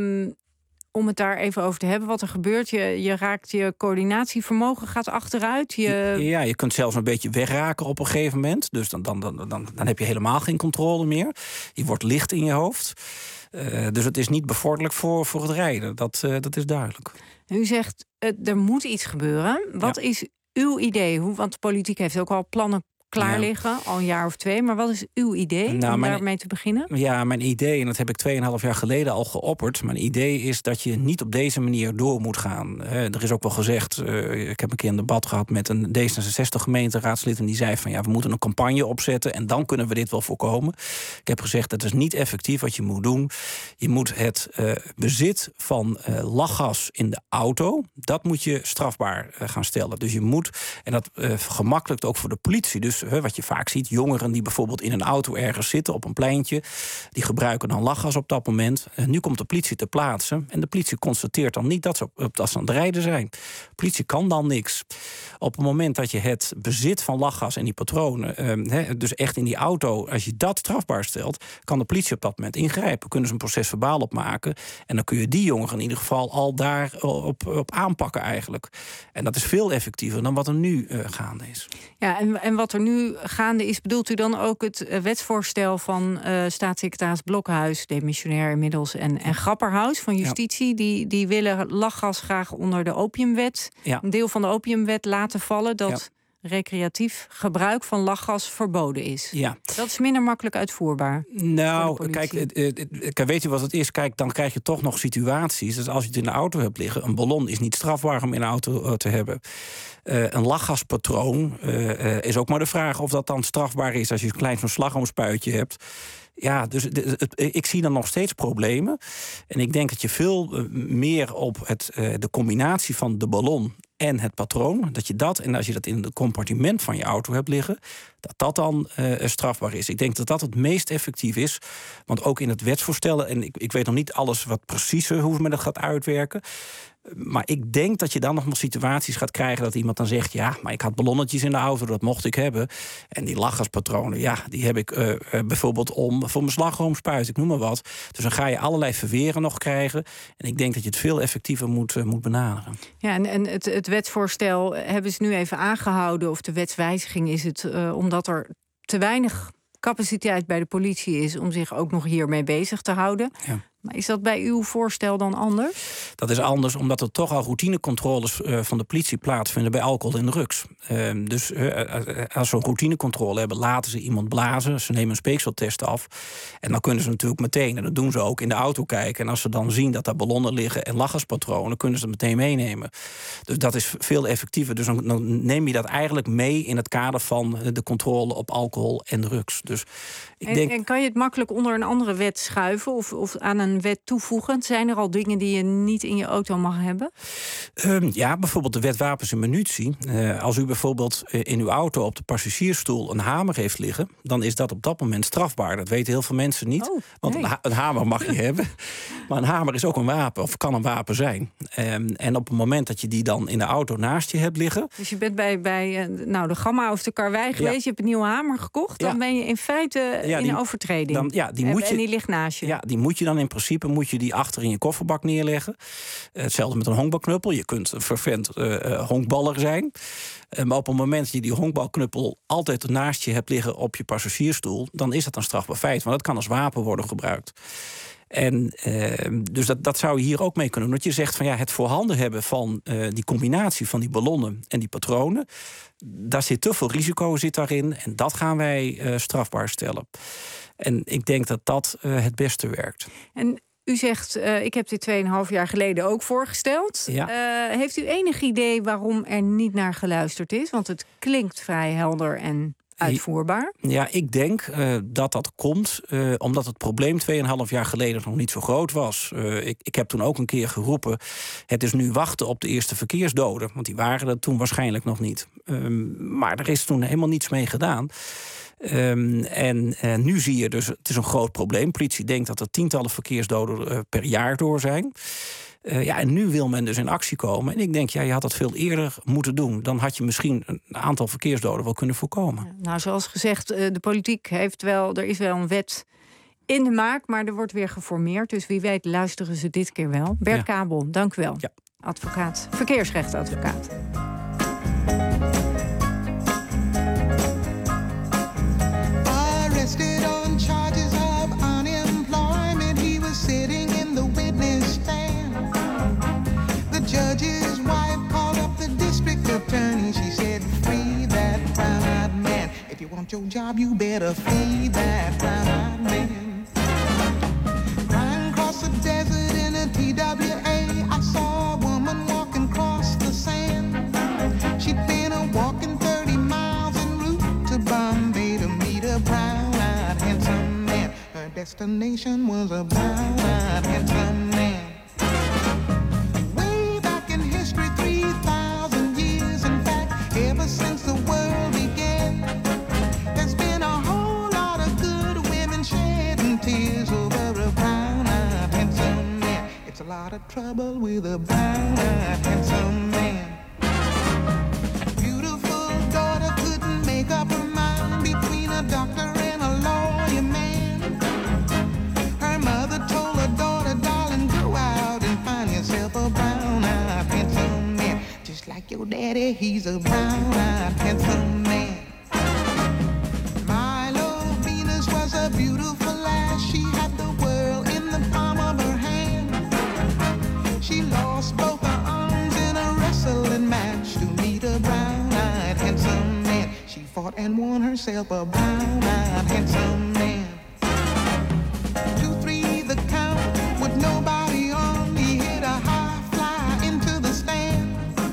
om het daar even over te hebben, wat er gebeurt, je raakt je coördinatievermogen, gaat achteruit. Ja, je kunt zelfs een beetje wegraken op een gegeven moment. Dus dan heb je helemaal geen controle meer. Je wordt licht in je hoofd. Dus het is niet bevorderlijk voor het rijden. Dat is duidelijk. U zegt, er moet iets gebeuren. Wat is uw idee? Want de politiek heeft ook al plannen klaar liggen, al een jaar of 2. Maar wat is uw idee om daarmee te beginnen? Ja, mijn idee, en dat heb ik 2,5 jaar geleden al geopperd. Mijn idee is dat je niet op deze manier door moet gaan. Er is ook wel gezegd, ik heb een keer een debat gehad met een D66-gemeenteraadslid en die zei van ja, we moeten een campagne opzetten en dan kunnen we dit wel voorkomen. Ik heb gezegd, dat is niet effectief wat je moet doen. Je moet het bezit van lachgas in de auto, dat moet je strafbaar gaan stellen. Dus je moet, en dat gemakkelijkt ook voor de politie. Dus is wat je vaak ziet. Jongeren die bijvoorbeeld in een auto ergens zitten op een pleintje. Die gebruiken dan lachgas op dat moment. Nu komt de politie ter plaatse. En de politie constateert dan niet dat ze aan het rijden zijn. De politie kan dan niks. Op het moment dat je het bezit van lachgas en die patronen, dus echt in die auto, als je dat strafbaar stelt, kan de politie op dat moment ingrijpen. Kunnen ze een proces verbaal opmaken. En dan kun je die jongeren in ieder geval al daar op aanpakken eigenlijk. En dat is veel effectiever dan wat er nu gaande is. Ja, en wat er nu gaande is, bedoelt u dan ook het wetsvoorstel van staatssecretaris Blokhuis, demissionair inmiddels, en Grapperhaus van Justitie, die willen lachgas graag onder de opiumwet, een deel van de opiumwet laten vallen, dat recreatief gebruik van lachgas verboden is. Ja. Dat is minder makkelijk uitvoerbaar. Nou, kijk, weet je wat het is? Kijk, dan krijg je toch nog situaties. Dus als je het in de auto hebt liggen, een ballon is niet strafbaar om in de auto te hebben. Een lachgaspatroon is ook maar de vraag of dat dan strafbaar is als je een klein zo'n slagroomspuitje hebt. Ja, dus ik zie dan nog steeds problemen. En ik denk dat je veel meer op de combinatie van de ballon en het patroon, dat je dat, en als je dat in het compartiment van je auto hebt liggen, dat dan strafbaar is. Ik denk dat dat het meest effectief is. Want ook in het wetsvoorstel, en ik weet nog niet alles wat preciezer hoe men dat gaat uitwerken. Maar ik denk dat je dan nog situaties gaat krijgen dat iemand dan zegt, ja, maar ik had ballonnetjes in de auto, dat mocht ik hebben. En die lachgaspatronen, ja, die heb ik bijvoorbeeld voor mijn slagroomspuit, ik noem maar wat. Dus dan ga je allerlei verweren nog krijgen. En ik denk dat je het veel effectiever moet benaderen. Ja, en het wetsvoorstel hebben ze nu even aangehouden, of de wetswijziging is het, omdat er te weinig capaciteit bij de politie is om zich ook nog hiermee bezig te houden. Ja. Maar is dat bij uw voorstel dan anders? Dat is anders omdat er toch al routinecontroles van de politie plaatsvinden bij alcohol en drugs. Dus als ze een routinecontrole hebben, laten ze iemand blazen. Ze nemen een speekseltest af. En dan kunnen ze natuurlijk meteen, en dat doen ze ook, in de auto kijken. En als ze dan zien dat daar ballonnen liggen en lachgaspatronen, kunnen ze het meteen meenemen. Dus dat is veel effectiever. Dus dan neem je dat eigenlijk mee in het kader van de controle op alcohol en drugs. Dus en kan je het makkelijk onder een andere wet schuiven of aan een wet toevoegen? Zijn er al dingen die je niet in je auto mag hebben? Ja, bijvoorbeeld de wet wapens en munitie. Als u bijvoorbeeld in uw auto op de passagiersstoel een hamer heeft liggen, dan is dat op dat moment strafbaar. Dat weten heel veel mensen niet. Oh, want een hamer mag je hebben. Maar een hamer is ook een wapen, of kan een wapen zijn. En op het moment dat je die dan in de auto naast je hebt liggen. Dus je bent bij de Gamma of de Karwei geweest, je hebt een nieuwe hamer gekocht, dan ben je in feite in overtreding. En die ligt naast je. Ja, die moet je dan in principe achter in je kofferbak neerleggen. Hetzelfde met een honkbalknuppel. Je kunt een fervent honkballer zijn. Maar op het moment dat je die honkbalknuppel altijd naast je hebt liggen op je passagiersstoel, dan is dat een strafbaar feit. Want dat kan als wapen worden gebruikt. En dus dat zou je hier ook mee kunnen doen. Dat je zegt van het voorhanden hebben van die combinatie van die ballonnen en die patronen, daar zit te veel risico daarin. En dat gaan wij strafbaar stellen. En ik denk dat dat het beste werkt. En u zegt, ik heb dit 2,5 jaar geleden ook voorgesteld. Ja. Heeft u enig idee waarom er niet naar geluisterd is? Want het klinkt vrij helder en uitvoerbaar. Ja, ik denk dat komt omdat het probleem 2,5 jaar geleden nog niet zo groot was. Ik heb toen ook een keer geroepen, het is nu wachten op de eerste verkeersdoden. Want die waren er toen waarschijnlijk nog niet. Maar er is toen helemaal niets mee gedaan. En nu zie je dus, het is een groot probleem. Politie denkt dat er tientallen verkeersdoden per jaar door zijn. En nu wil men dus in actie komen. En ik denk, je had dat veel eerder moeten doen. Dan had je misschien een aantal verkeersdoden wel kunnen voorkomen. Nou, zoals gezegd, de politiek er is wel een wet in de maak, maar er wordt weer geformeerd. Dus wie weet luisteren ze dit keer wel. Bert Kabel, dank u wel. Ja. Advocaat, verkeersrechtadvocaat. Arrested on charges of unemployment. He was sitting in the witness stand. The judge's wife called up the district attorney. She said, free that brown-eyed man. If you want your job, you better free that brown-eyed man. Riding across the desert in a TWA, I saw a woman walking across the sand. She'd been walking 30 miles en route to Bombay to meet a brown-eyed handsome man. Her destination was a brown-eyed handsome man. Way back in history, 3,000 years in fact, ever since the world began, lot of trouble with a brown-eyed handsome man. Beautiful daughter couldn't make up her mind between a doctor and a lawyer man. Her mother told her daughter, darling, go out and find yourself a brown-eyed handsome man. Just like your daddy, he's a brown-eyed handsome man. Milo Venus was a beautiful lass. She had the world in the palm of her hand. She lost both her arms in a wrestling match to meet a brown-eyed handsome man. She fought and won herself a brown-eyed handsome man. 2, 3, the count with nobody on. He hit a high fly into the stand.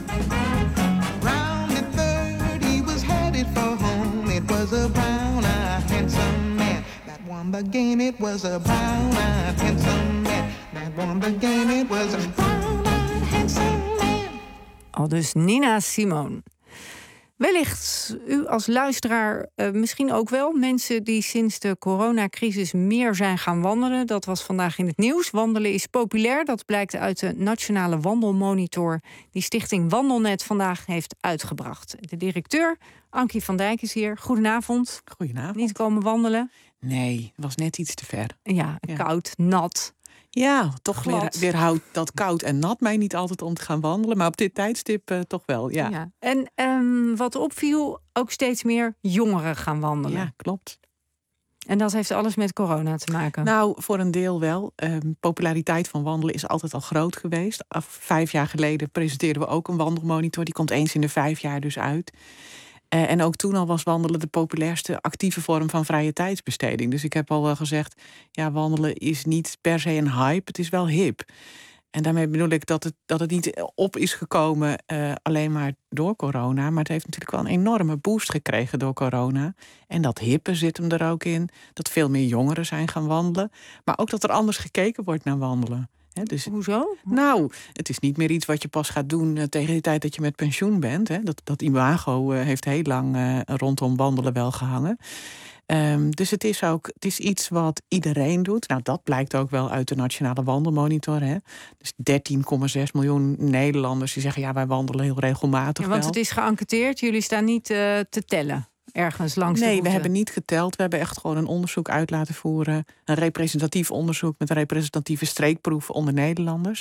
Round the third, he was headed for home. It was a brown-eyed handsome man that won the game. It was a brown-eyed handsome man that won the game. It was a brown-eyed handsome man. Aldus Nina Simone. Wellicht u als luisteraar misschien ook wel mensen die sinds de coronacrisis meer zijn gaan wandelen. Dat was vandaag in het nieuws. Wandelen is populair. Dat blijkt uit de Nationale Wandelmonitor die Stichting Wandelnet vandaag heeft uitgebracht. De directeur, Ankie van Dijk, is hier. Goedenavond. Goedenavond. Niet komen wandelen? Nee, was net iets te ver. Ja, koud, nat. Ja, toch weerhoudt dat koud en nat mij niet altijd om te gaan wandelen. Maar op dit tijdstip toch wel, ja. En wat opviel, ook steeds meer jongeren gaan wandelen. Ja, klopt. En dat heeft alles met corona te maken? Nou, voor een deel wel. Populariteit van wandelen is altijd al groot geweest. 5 jaar geleden presenteerden we ook een wandelmonitor. Die komt eens in de 5 jaar dus uit. En ook toen al was wandelen de populairste actieve vorm van vrije tijdsbesteding. Dus ik heb al wel gezegd, ja, wandelen is niet per se een hype, het is wel hip. En daarmee bedoel ik dat het niet op is gekomen alleen maar door corona. Maar het heeft natuurlijk wel een enorme boost gekregen door corona. En dat hippe zit hem er ook in. Dat veel meer jongeren zijn gaan wandelen. Maar ook dat er anders gekeken wordt naar wandelen. Dus, hoezo? Nou, het is niet meer iets wat je pas gaat doen tegen de tijd dat je met pensioen bent. Hè. Dat imago heeft heel lang rondom wandelen wel gehangen. Dus het is iets wat iedereen doet. Nou, dat blijkt ook wel uit de Nationale Wandelmonitor. Hè. Dus 13,6 miljoen Nederlanders die zeggen, ja, wij wandelen heel regelmatig. Ja, want het is geënquêteerd, jullie staan niet te tellen. Ergens langs de route. We hebben niet geteld. We hebben echt gewoon een onderzoek uit laten voeren. Een representatief onderzoek met representatieve streekproeven onder Nederlanders.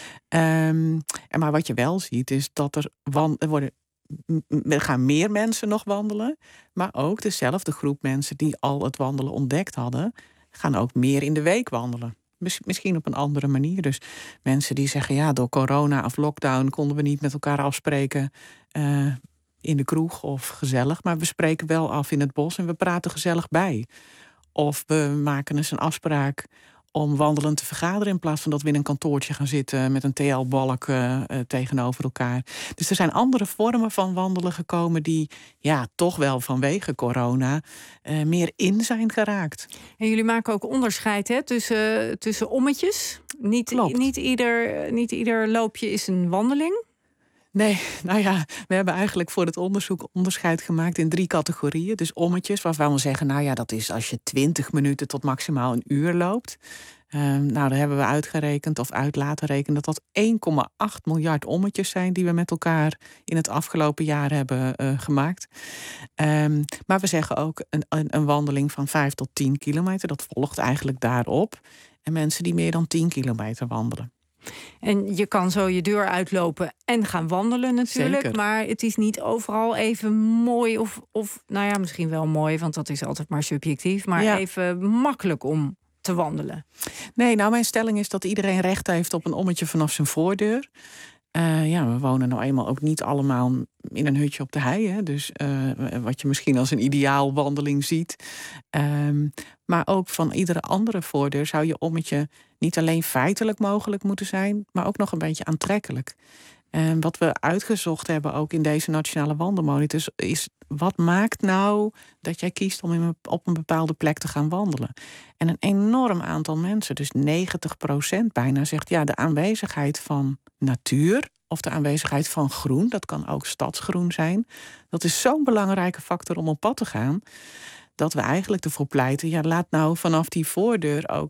Maar wat je wel ziet is dat er gaan meer mensen nog wandelen. Maar ook dezelfde groep mensen die al het wandelen ontdekt hadden, gaan ook meer in de week wandelen. Misschien op een andere manier. Dus mensen die zeggen, ja, door corona of lockdown konden we niet met elkaar afspreken in de kroeg of gezellig. Maar we spreken wel af in het bos en we praten gezellig bij. Of we maken eens een afspraak om wandelend te vergaderen in plaats van dat we in een kantoortje gaan zitten met een TL-balk tegenover elkaar. Dus er zijn andere vormen van wandelen gekomen die toch wel vanwege corona meer in zijn geraakt. En jullie maken ook onderscheid tussen ommetjes. Niet ieder loopje is een wandeling. Nee, nou ja, we hebben eigenlijk voor het onderzoek onderscheid gemaakt in 3 categorieën. Dus ommetjes, waarvan we zeggen, nou ja, dat is als je 20 minuten tot maximaal 1 uur loopt. Daar hebben we uitgerekend of uit laten rekenen dat 1,8 miljard ommetjes zijn die we met elkaar in het afgelopen jaar hebben gemaakt. Maar we zeggen ook een wandeling van 5 tot 10 kilometer. Dat volgt eigenlijk daarop. En mensen die meer dan 10 kilometer wandelen. En je kan zo je deur uitlopen en gaan wandelen natuurlijk. Zeker. Maar het is niet overal even mooi of nou ja, misschien wel mooi, want dat is altijd maar subjectief. Maar even makkelijk om te wandelen. Nee, nou mijn stelling is dat iedereen recht heeft op een ommetje vanaf zijn voordeur. We wonen nou eenmaal ook niet allemaal in een hutje op de hei. Hè? Dus wat je misschien als een ideaal wandeling ziet. Maar ook van iedere andere voordeur zou je ommetje niet alleen feitelijk mogelijk moeten zijn, maar ook nog een beetje aantrekkelijk. En wat we uitgezocht hebben ook in deze Nationale Wandelmonitor is wat maakt nou dat jij kiest om op een bepaalde plek te gaan wandelen. En een enorm aantal mensen, dus 90% bijna, zegt ja, de aanwezigheid van natuur of de aanwezigheid van groen, dat kan ook stadsgroen zijn. Dat is zo'n belangrijke factor om op pad te gaan, dat we eigenlijk ervoor pleiten, ja, laat nou vanaf die voordeur ook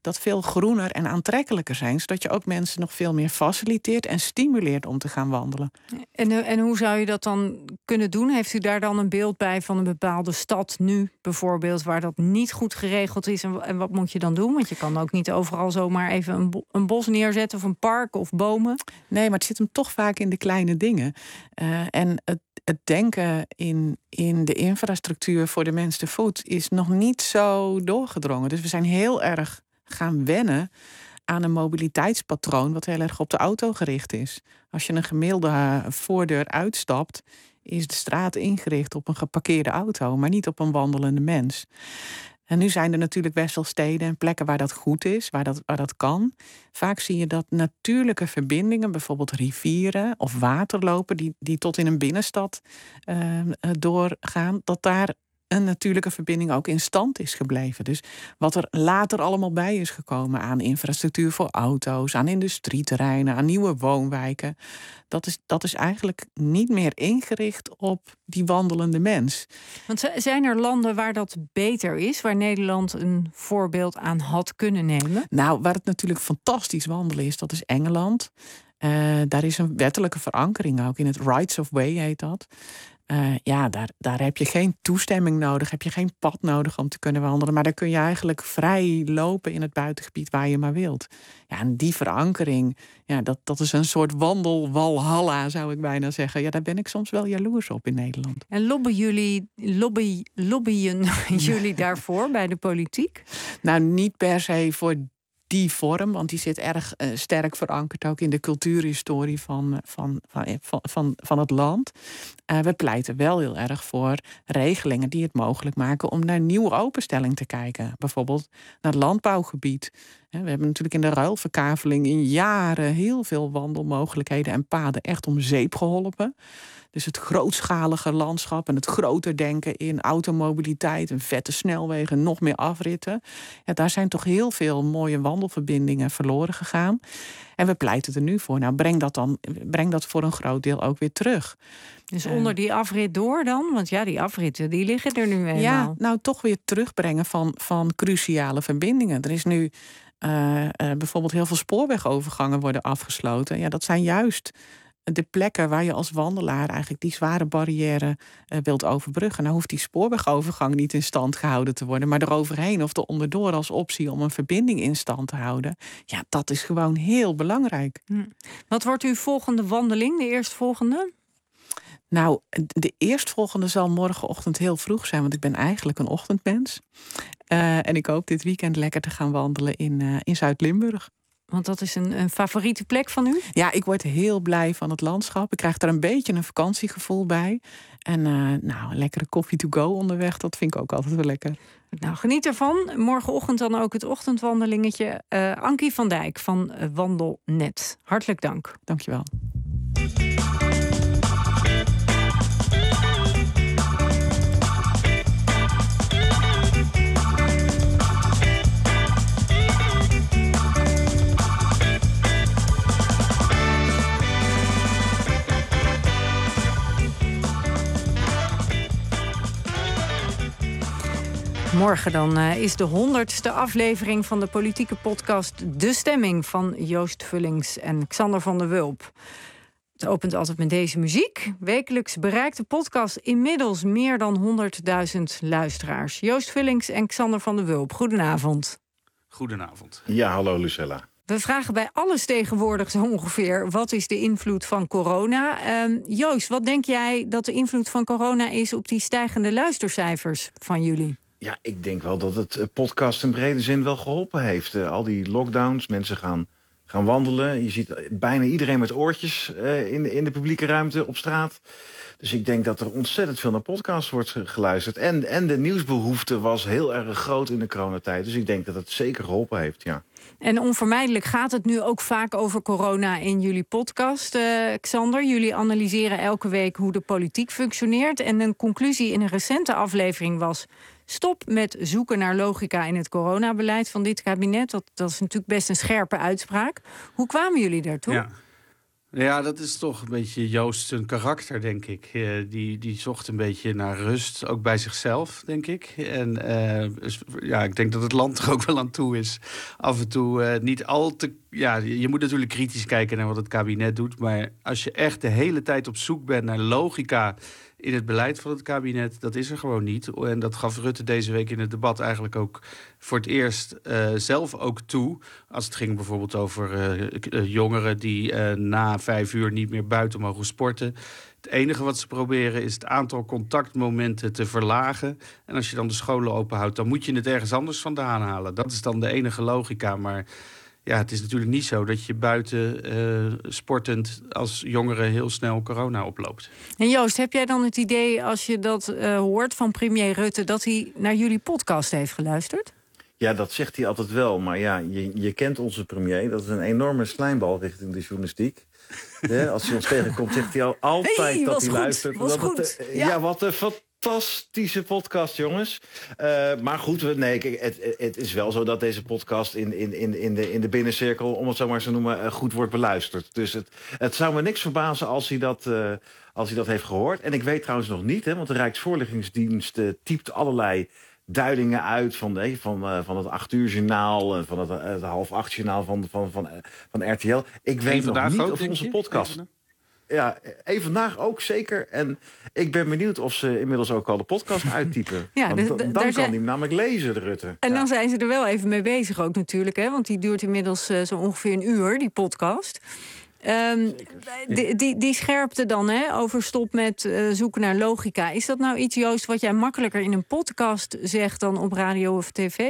dat veel groener en aantrekkelijker zijn, zodat je ook mensen nog veel meer faciliteert en stimuleert om te gaan wandelen. En hoe zou je dat dan kunnen doen? Heeft u daar dan een beeld bij van een bepaalde stad nu bijvoorbeeld, waar dat niet goed geregeld is? En wat moet je dan doen? Want je kan ook niet overal zomaar even een bos neerzetten of een park of bomen. Nee, maar het zit hem toch vaak in de kleine dingen. En het denken in de infrastructuur voor de mens te voet is nog niet zo doorgedrongen. Dus we zijn heel erg gaan wennen aan een mobiliteitspatroon wat heel erg op de auto gericht is. Als je een gemiddelde voordeur uitstapt, is de straat ingericht op een geparkeerde auto, maar niet op een wandelende mens. En nu zijn er natuurlijk best wel steden en plekken waar dat goed is, waar dat kan. Vaak zie je dat natuurlijke verbindingen, bijvoorbeeld rivieren of waterlopen die tot in een binnenstad doorgaan, dat daar een natuurlijke verbinding ook in stand is gebleven. Dus wat er later allemaal bij is gekomen aan infrastructuur voor auto's, aan industrieterreinen, aan nieuwe woonwijken, dat is eigenlijk niet meer ingericht op die wandelende mens. Want zijn er landen waar dat beter is, waar Nederland een voorbeeld aan had kunnen nemen? Nou, waar het natuurlijk fantastisch wandelen is, dat is Engeland. Daar is een wettelijke verankering ook in het Rights of Way heet dat. Daar heb je geen toestemming nodig, heb je geen pad nodig om te kunnen wandelen. Maar daar kun je eigenlijk vrij lopen in het buitengebied waar je maar wilt. Ja, en die verankering, dat is een soort wandelwalhalla, zou ik bijna zeggen. Ja, daar ben ik soms wel jaloers op in Nederland. En lobbyen jullie daarvoor bij de politiek? Nou, niet per se voor die vorm, want die zit erg sterk verankerd ook in de cultuurhistorie van het land. We pleiten wel heel erg voor regelingen die het mogelijk maken om naar nieuwe openstelling te kijken. Bijvoorbeeld naar het landbouwgebied. We hebben natuurlijk in de ruilverkaveling in jaren heel veel wandelmogelijkheden en paden echt om zeep geholpen. Dus het grootschalige landschap en het groter denken in automobiliteit en vette snelwegen, nog meer afritten. Ja, daar zijn toch heel veel mooie wandelverbindingen verloren gegaan. En we pleiten er nu voor. Nou, breng dat voor een groot deel ook weer terug. Dus onder die afrit door dan? Want ja, die afritten die liggen er nu eenmaal. Ja, nou toch weer terugbrengen van cruciale verbindingen. Er is nu bijvoorbeeld heel veel spoorwegovergangen worden afgesloten. Ja, dat zijn juist de plekken waar je als wandelaar eigenlijk die zware barrière wilt overbruggen. Nou hoeft die spoorwegovergang niet in stand gehouden te worden, maar eroverheen of er onderdoor als optie om een verbinding in stand te houden. Ja, dat is gewoon heel belangrijk. Wat wordt uw volgende wandeling, de eerstvolgende? Nou, de eerstvolgende zal morgenochtend heel vroeg zijn, want ik ben eigenlijk een ochtendmens. En ik hoop dit weekend lekker te gaan wandelen in Zuid-Limburg. Want dat is een favoriete plek van u? Ja, ik word heel blij van het landschap. Ik krijg er een beetje een vakantiegevoel bij. En een lekkere koffie to go onderweg, dat vind ik ook altijd wel lekker. Nou, geniet ervan. Morgenochtend dan ook het ochtendwandelingetje. Ankie van Dijk van Wandelnet. Hartelijk dank. Dankjewel. Morgen dan is de 100ste aflevering van de politieke podcast De Stemming van Joost Vullings en Xander van der Wulp. Het opent altijd met deze muziek. Wekelijks bereikt de podcast inmiddels meer dan 100.000 luisteraars. Joost Vullings en Xander van der Wulp, goedenavond. Goedenavond. Ja, hallo Lucella. We vragen bij alles tegenwoordig zo ongeveer, wat is de invloed van corona? Joost, wat denk jij dat de invloed van corona is op die stijgende luistercijfers van jullie? Ja, ik denk wel dat het podcast in brede zin wel geholpen heeft. Al die lockdowns, mensen gaan wandelen. Je ziet bijna iedereen met oortjes in de publieke ruimte op straat. Dus ik denk dat er ontzettend veel naar podcasts wordt geluisterd. En de nieuwsbehoefte was heel erg groot in de coronatijd. Dus ik denk dat het zeker geholpen heeft, ja. En onvermijdelijk gaat het nu ook vaak over corona in jullie podcast, Xander. Jullie analyseren elke week hoe de politiek functioneert. En een conclusie in een recente aflevering was: stop met zoeken naar logica in het coronabeleid van dit kabinet. Dat is natuurlijk best een scherpe uitspraak. Hoe kwamen jullie daartoe? Ja. Ja, dat is toch een beetje Joost zijn karakter, denk ik. Die zocht een beetje naar rust, ook bij zichzelf, denk ik. En ik denk dat het land er ook wel aan toe is. Af en toe niet al te... Ja, je moet natuurlijk kritisch kijken naar wat het kabinet doet. Maar als je echt de hele tijd op zoek bent naar logica in het beleid van het kabinet, dat is er gewoon niet. En dat gaf Rutte deze week in het debat eigenlijk ook voor het eerst zelf ook toe. Als het ging bijvoorbeeld over jongeren die na 5 uur niet meer buiten mogen sporten. Het enige wat ze proberen is het aantal contactmomenten te verlagen. En als je dan de scholen openhoudt, dan moet je het ergens anders vandaan halen. Dat is dan de enige logica, maar ja, het is natuurlijk niet zo dat je buiten sportend als jongere heel snel corona oploopt. En Joost, heb jij dan het idee als je dat hoort van premier Rutte dat hij naar jullie podcast heeft geluisterd? Ja, dat zegt hij altijd wel. Maar ja, je kent onze premier. Dat is een enorme slijmbal richting de journalistiek. Als hij ons tegenkomt, zegt hij altijd dat hij luistert. Wat een fantastische podcast, jongens. Maar goed, het is wel zo dat deze podcast in de binnencirkel, om het zo maar te noemen, goed wordt beluisterd. Dus het zou me niks verbazen als hij dat heeft gehoord. En ik weet trouwens nog niet, want de Rijksvoorlichtingsdienst typt allerlei duidingen uit van het 8 uur journaal, van het 7:30 journaal van RTL. Ik weet nog niet of onze podcast... Ja, even vandaag ook zeker. En ik ben benieuwd of ze inmiddels ook al de podcast uittypen. Ja, dan kan hij hem namelijk lezen, de Rutte. En dan zijn ze er wel even mee bezig ook natuurlijk. Hè? Want die duurt inmiddels zo ongeveer 1 uur, die podcast. Die scherpte dan over stop met zoeken naar logica. Is dat nou iets, Joost, wat jij makkelijker in een podcast zegt dan op radio of tv?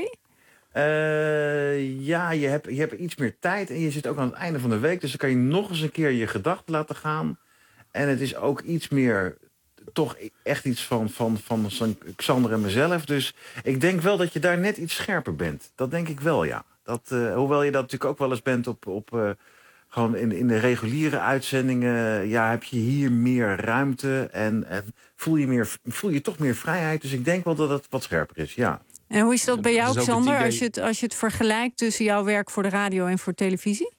Je hebt iets meer tijd en je zit ook aan het einde van de week. Dus dan kan je nog eens een keer je gedachten laten gaan. En het is ook iets meer, toch echt iets van Xander en mezelf. Dus ik denk wel dat je daar net iets scherper bent. Dat denk ik wel, ja. Hoewel je dat natuurlijk ook wel eens bent op gewoon in de reguliere uitzendingen. Ja, heb je hier meer ruimte en voel je toch meer vrijheid. Dus ik denk wel dat het wat scherper is, ja. En hoe is dat bij jou, Xander, als je het vergelijkt tussen jouw werk voor de radio en voor televisie?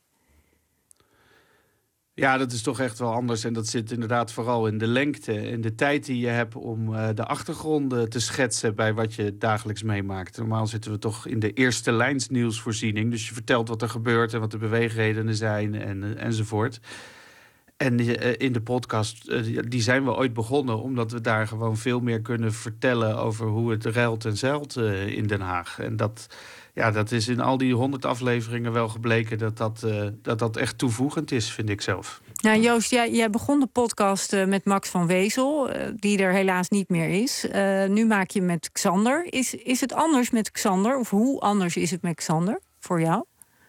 Ja, dat is toch echt wel anders. En dat zit inderdaad vooral in de lengte en de tijd die je hebt om de achtergronden te schetsen bij wat je dagelijks meemaakt. Normaal zitten we toch in de eerste lijns nieuwsvoorziening. Dus je vertelt wat er gebeurt en wat de beweegredenen zijn enzovoort. En in de podcast, die zijn we ooit begonnen, omdat we daar gewoon veel meer kunnen vertellen over hoe het ruilt en zeilt in Den Haag. En dat is in al die 100 afleveringen wel gebleken dat echt toevoegend is, vind ik zelf. Nou, Joost, jij begon de podcast met Max van Wezel, die er helaas niet meer is. Nu maak je met Xander. Is het anders met Xander? Of hoe anders is het met Xander voor jou?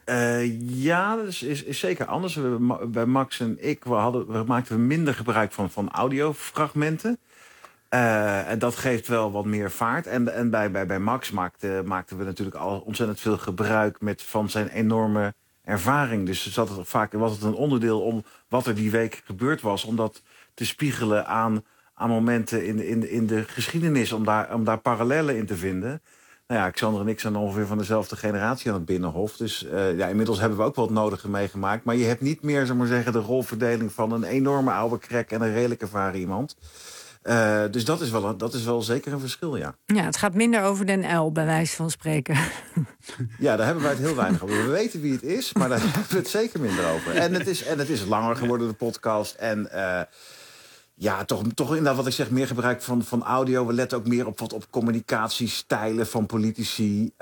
Dat is zeker anders. Bij Max en ik maakten we minder gebruik van audiofragmenten. En dat geeft wel wat meer vaart. En bij Max maakten we natuurlijk al ontzettend veel gebruik van zijn enorme ervaring. Dus vaak was het een onderdeel om wat er die week gebeurd was, om dat te spiegelen aan momenten in de geschiedenis, om daar parallellen in te vinden. Nou ja, Xander en ik zijn ongeveer van dezelfde generatie aan het Binnenhof. Dus inmiddels hebben we ook wel het nodige meegemaakt. Maar je hebt niet meer, zeg maar zeggen, de rolverdeling van een enorme oude krek en een redelijk ervaren iemand. Dus dat is wel zeker een verschil, ja. Ja, het gaat minder over Den Uyl, bij wijze van spreken. Ja, daar hebben wij het heel weinig over. We weten wie het is, maar daar hebben we het zeker minder over. En het is langer geworden, de podcast. En toch inderdaad wat ik zeg, meer gebruik van audio. We letten ook meer op communicatiestijlen van politici.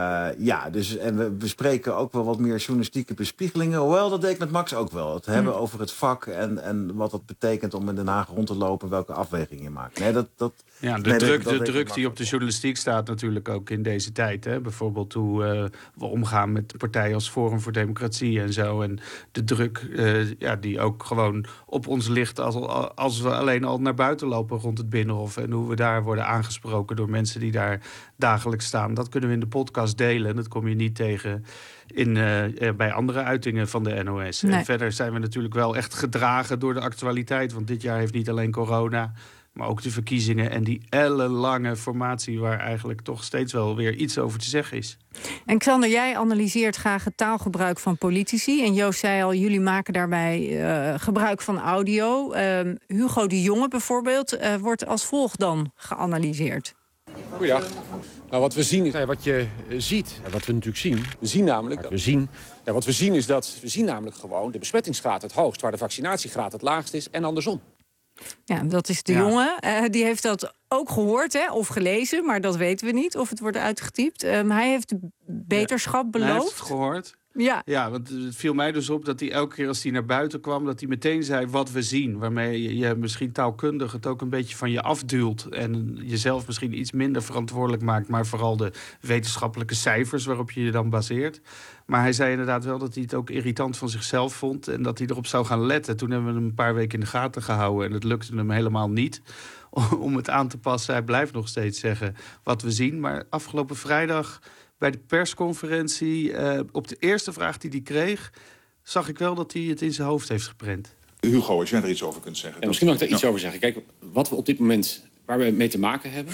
En we bespreken ook wel wat meer journalistieke bespiegelingen. Hoewel, dat deed ik met Max ook wel. Het hebben over het vak en wat dat betekent om in Den Haag rond te lopen, welke afwegingen je maakt. Nee, de druk die op de journalistiek staat natuurlijk ook in deze tijd. Hè? Bijvoorbeeld hoe we omgaan met partijen als Forum voor Democratie en zo. En de druk die ook gewoon op ons ligt als we alleen al naar buiten lopen rond het Binnenhof. En hoe we daar worden aangesproken door mensen die daar dagelijks staan. Dat kunnen we in de podcast delen. En dat kom je niet tegen bij andere uitingen van de NOS. Nee. En verder zijn we natuurlijk wel echt gedragen door de actualiteit. Want dit jaar heeft niet alleen corona, Maar ook de verkiezingen en die ellenlange formatie... waar eigenlijk toch steeds wel weer iets over te zeggen is. En Xander, jij analyseert graag het taalgebruik van politici. En Joost zei al, jullie maken daarbij gebruik van audio. Hugo de Jonge bijvoorbeeld wordt als volgt dan geanalyseerd. Goeiedag. Nou, wat we zien is wat je ziet. Wat we natuurlijk zien. We zien namelijk gewoon de besmettingsgraad het hoogst, waar de vaccinatiegraad het laagst is en andersom. Ja, dat is de Jonge. Die heeft dat ook gehoord, hè, of gelezen, maar dat weten we niet of het wordt uitgetypt. Hij heeft beterschap beloofd. Hij heeft het gehoord. Ja, want het viel mij dus op dat hij elke keer als hij naar buiten kwam... dat hij meteen zei wat we zien. Waarmee je misschien taalkundig het ook een beetje van je afduwt... en jezelf misschien iets minder verantwoordelijk maakt... maar vooral de wetenschappelijke cijfers waarop je je dan baseert. Maar hij zei inderdaad wel dat hij het ook irritant van zichzelf vond... en dat hij erop zou gaan letten. Toen hebben we hem een paar weken in de gaten gehouden... en het lukte hem helemaal niet om het aan te passen. Hij blijft nog steeds zeggen wat we zien. Maar afgelopen vrijdag... bij de persconferentie, op de eerste vraag die hij kreeg... zag ik wel dat hij het in zijn hoofd heeft geprent. Hugo, als jij er iets over kunt zeggen. En misschien mag ik daar iets over zeggen. Kijk, wat we op dit moment, waar we mee te maken hebben...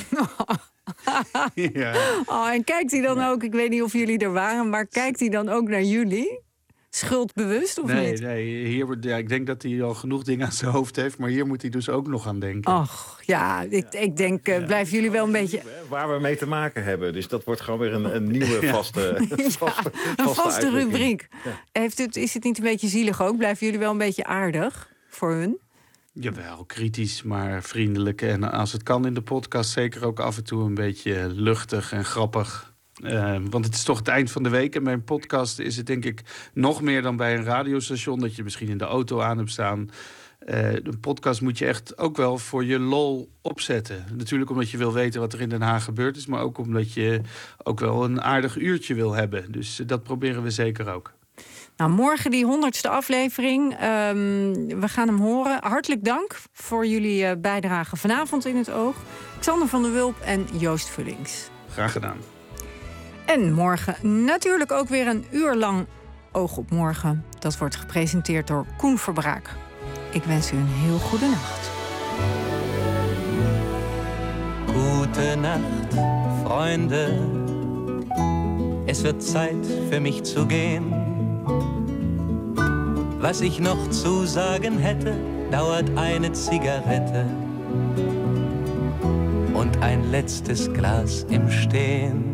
En kijkt hij dan ook, ik weet niet of jullie er waren... maar kijkt hij dan ook naar jullie? Schuldbewust of niet? Nee, ik denk dat hij al genoeg dingen aan zijn hoofd heeft... maar hier moet hij dus ook nog aan denken. Ach, ja, ik denk, blijven jullie wel een beetje... Waar we mee te maken hebben. Dus dat wordt gewoon weer een nieuwe vaste rubriek. Ja. Is het niet een beetje zielig ook? Blijven jullie wel een beetje aardig voor hun? Jawel, kritisch, maar vriendelijk. En als het kan in de podcast zeker ook af en toe een beetje luchtig en grappig... want het is toch het eind van de week. En bij een podcast is het denk ik nog meer dan bij een radiostation... dat je misschien in de auto aan hebt staan. Een podcast moet je echt ook wel voor je lol opzetten. Natuurlijk omdat je wil weten wat er in Den Haag gebeurd is... maar ook omdat je ook wel een aardig uurtje wil hebben. Dus dat proberen we zeker ook. Nou, morgen die 100ste aflevering. We gaan hem horen. Hartelijk dank voor jullie bijdrage vanavond in het Oog. Xander van der Wulp en Joost Vullings. Graag gedaan. En morgen natuurlijk ook weer een uur lang Oog op Morgen. Dat wordt gepresenteerd door Koen Verbraak. Ik wens u een heel goede nacht. Gute Nacht, Freunde. Es wird Zeit für mich zu gehen. Was ich noch zu sagen hätte, dauert eine Zigarette und ein letztes Glas im Stehen.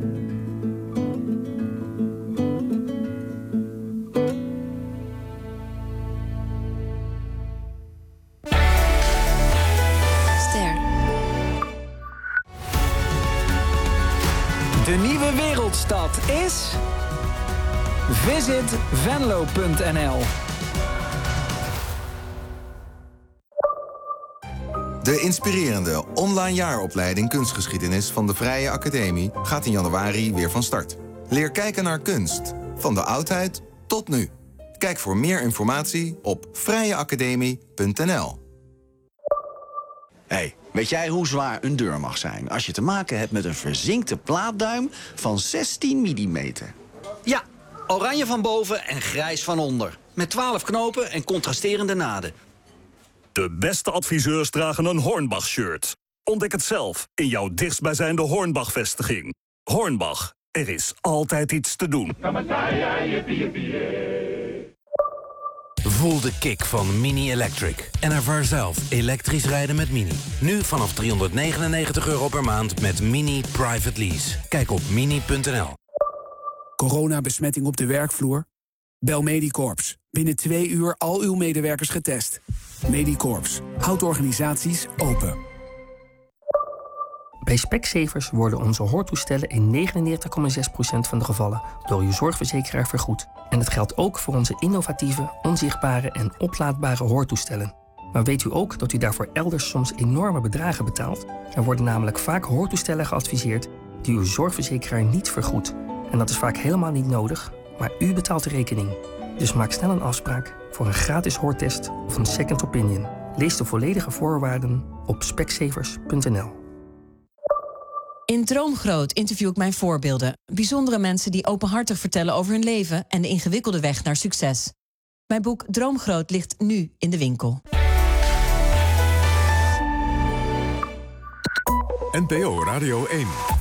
De nieuwe wereldstad is visitvenlo.nl. De inspirerende online jaaropleiding Kunstgeschiedenis van de Vrije Academie gaat in januari weer van start. Leer kijken naar kunst, van de oudheid tot nu. Kijk voor meer informatie op vrijeacademie.nl. Hey, weet jij hoe zwaar een deur mag zijn als je te maken hebt met een verzinkte plaatduim van 16 mm? Ja, oranje van boven en grijs van onder. Met 12 knopen en contrasterende naden. De beste adviseurs dragen een Hornbach-shirt. Ontdek het zelf in jouw dichtstbijzijnde Hornbach-vestiging. Hornbach, er is altijd iets te doen. Voel de kick van Mini Electric en ervaar zelf elektrisch rijden met Mini. Nu vanaf €399 per maand met Mini Private Lease. Kijk op mini.nl. Coronabesmetting op de werkvloer? Bel Medicorps. Binnen 2 uur al uw medewerkers getest. Medicorps. Houdt organisaties open. Bij Specsavers worden onze hoortoestellen in 99,6% van de gevallen door uw zorgverzekeraar vergoed. En dat geldt ook voor onze innovatieve, onzichtbare en oplaadbare hoortoestellen. Maar weet u ook dat u daarvoor elders soms enorme bedragen betaalt? Er worden namelijk vaak hoortoestellen geadviseerd die uw zorgverzekeraar niet vergoedt. En dat is vaak helemaal niet nodig, maar u betaalt de rekening. Dus maak snel een afspraak voor een gratis hoortest of een second opinion. Lees de volledige voorwaarden op specsavers.nl. In Droomgroot interview ik mijn voorbeelden. Bijzondere mensen die openhartig vertellen over hun leven en de ingewikkelde weg naar succes. Mijn boek Droomgroot ligt nu in de winkel. NPO Radio 1.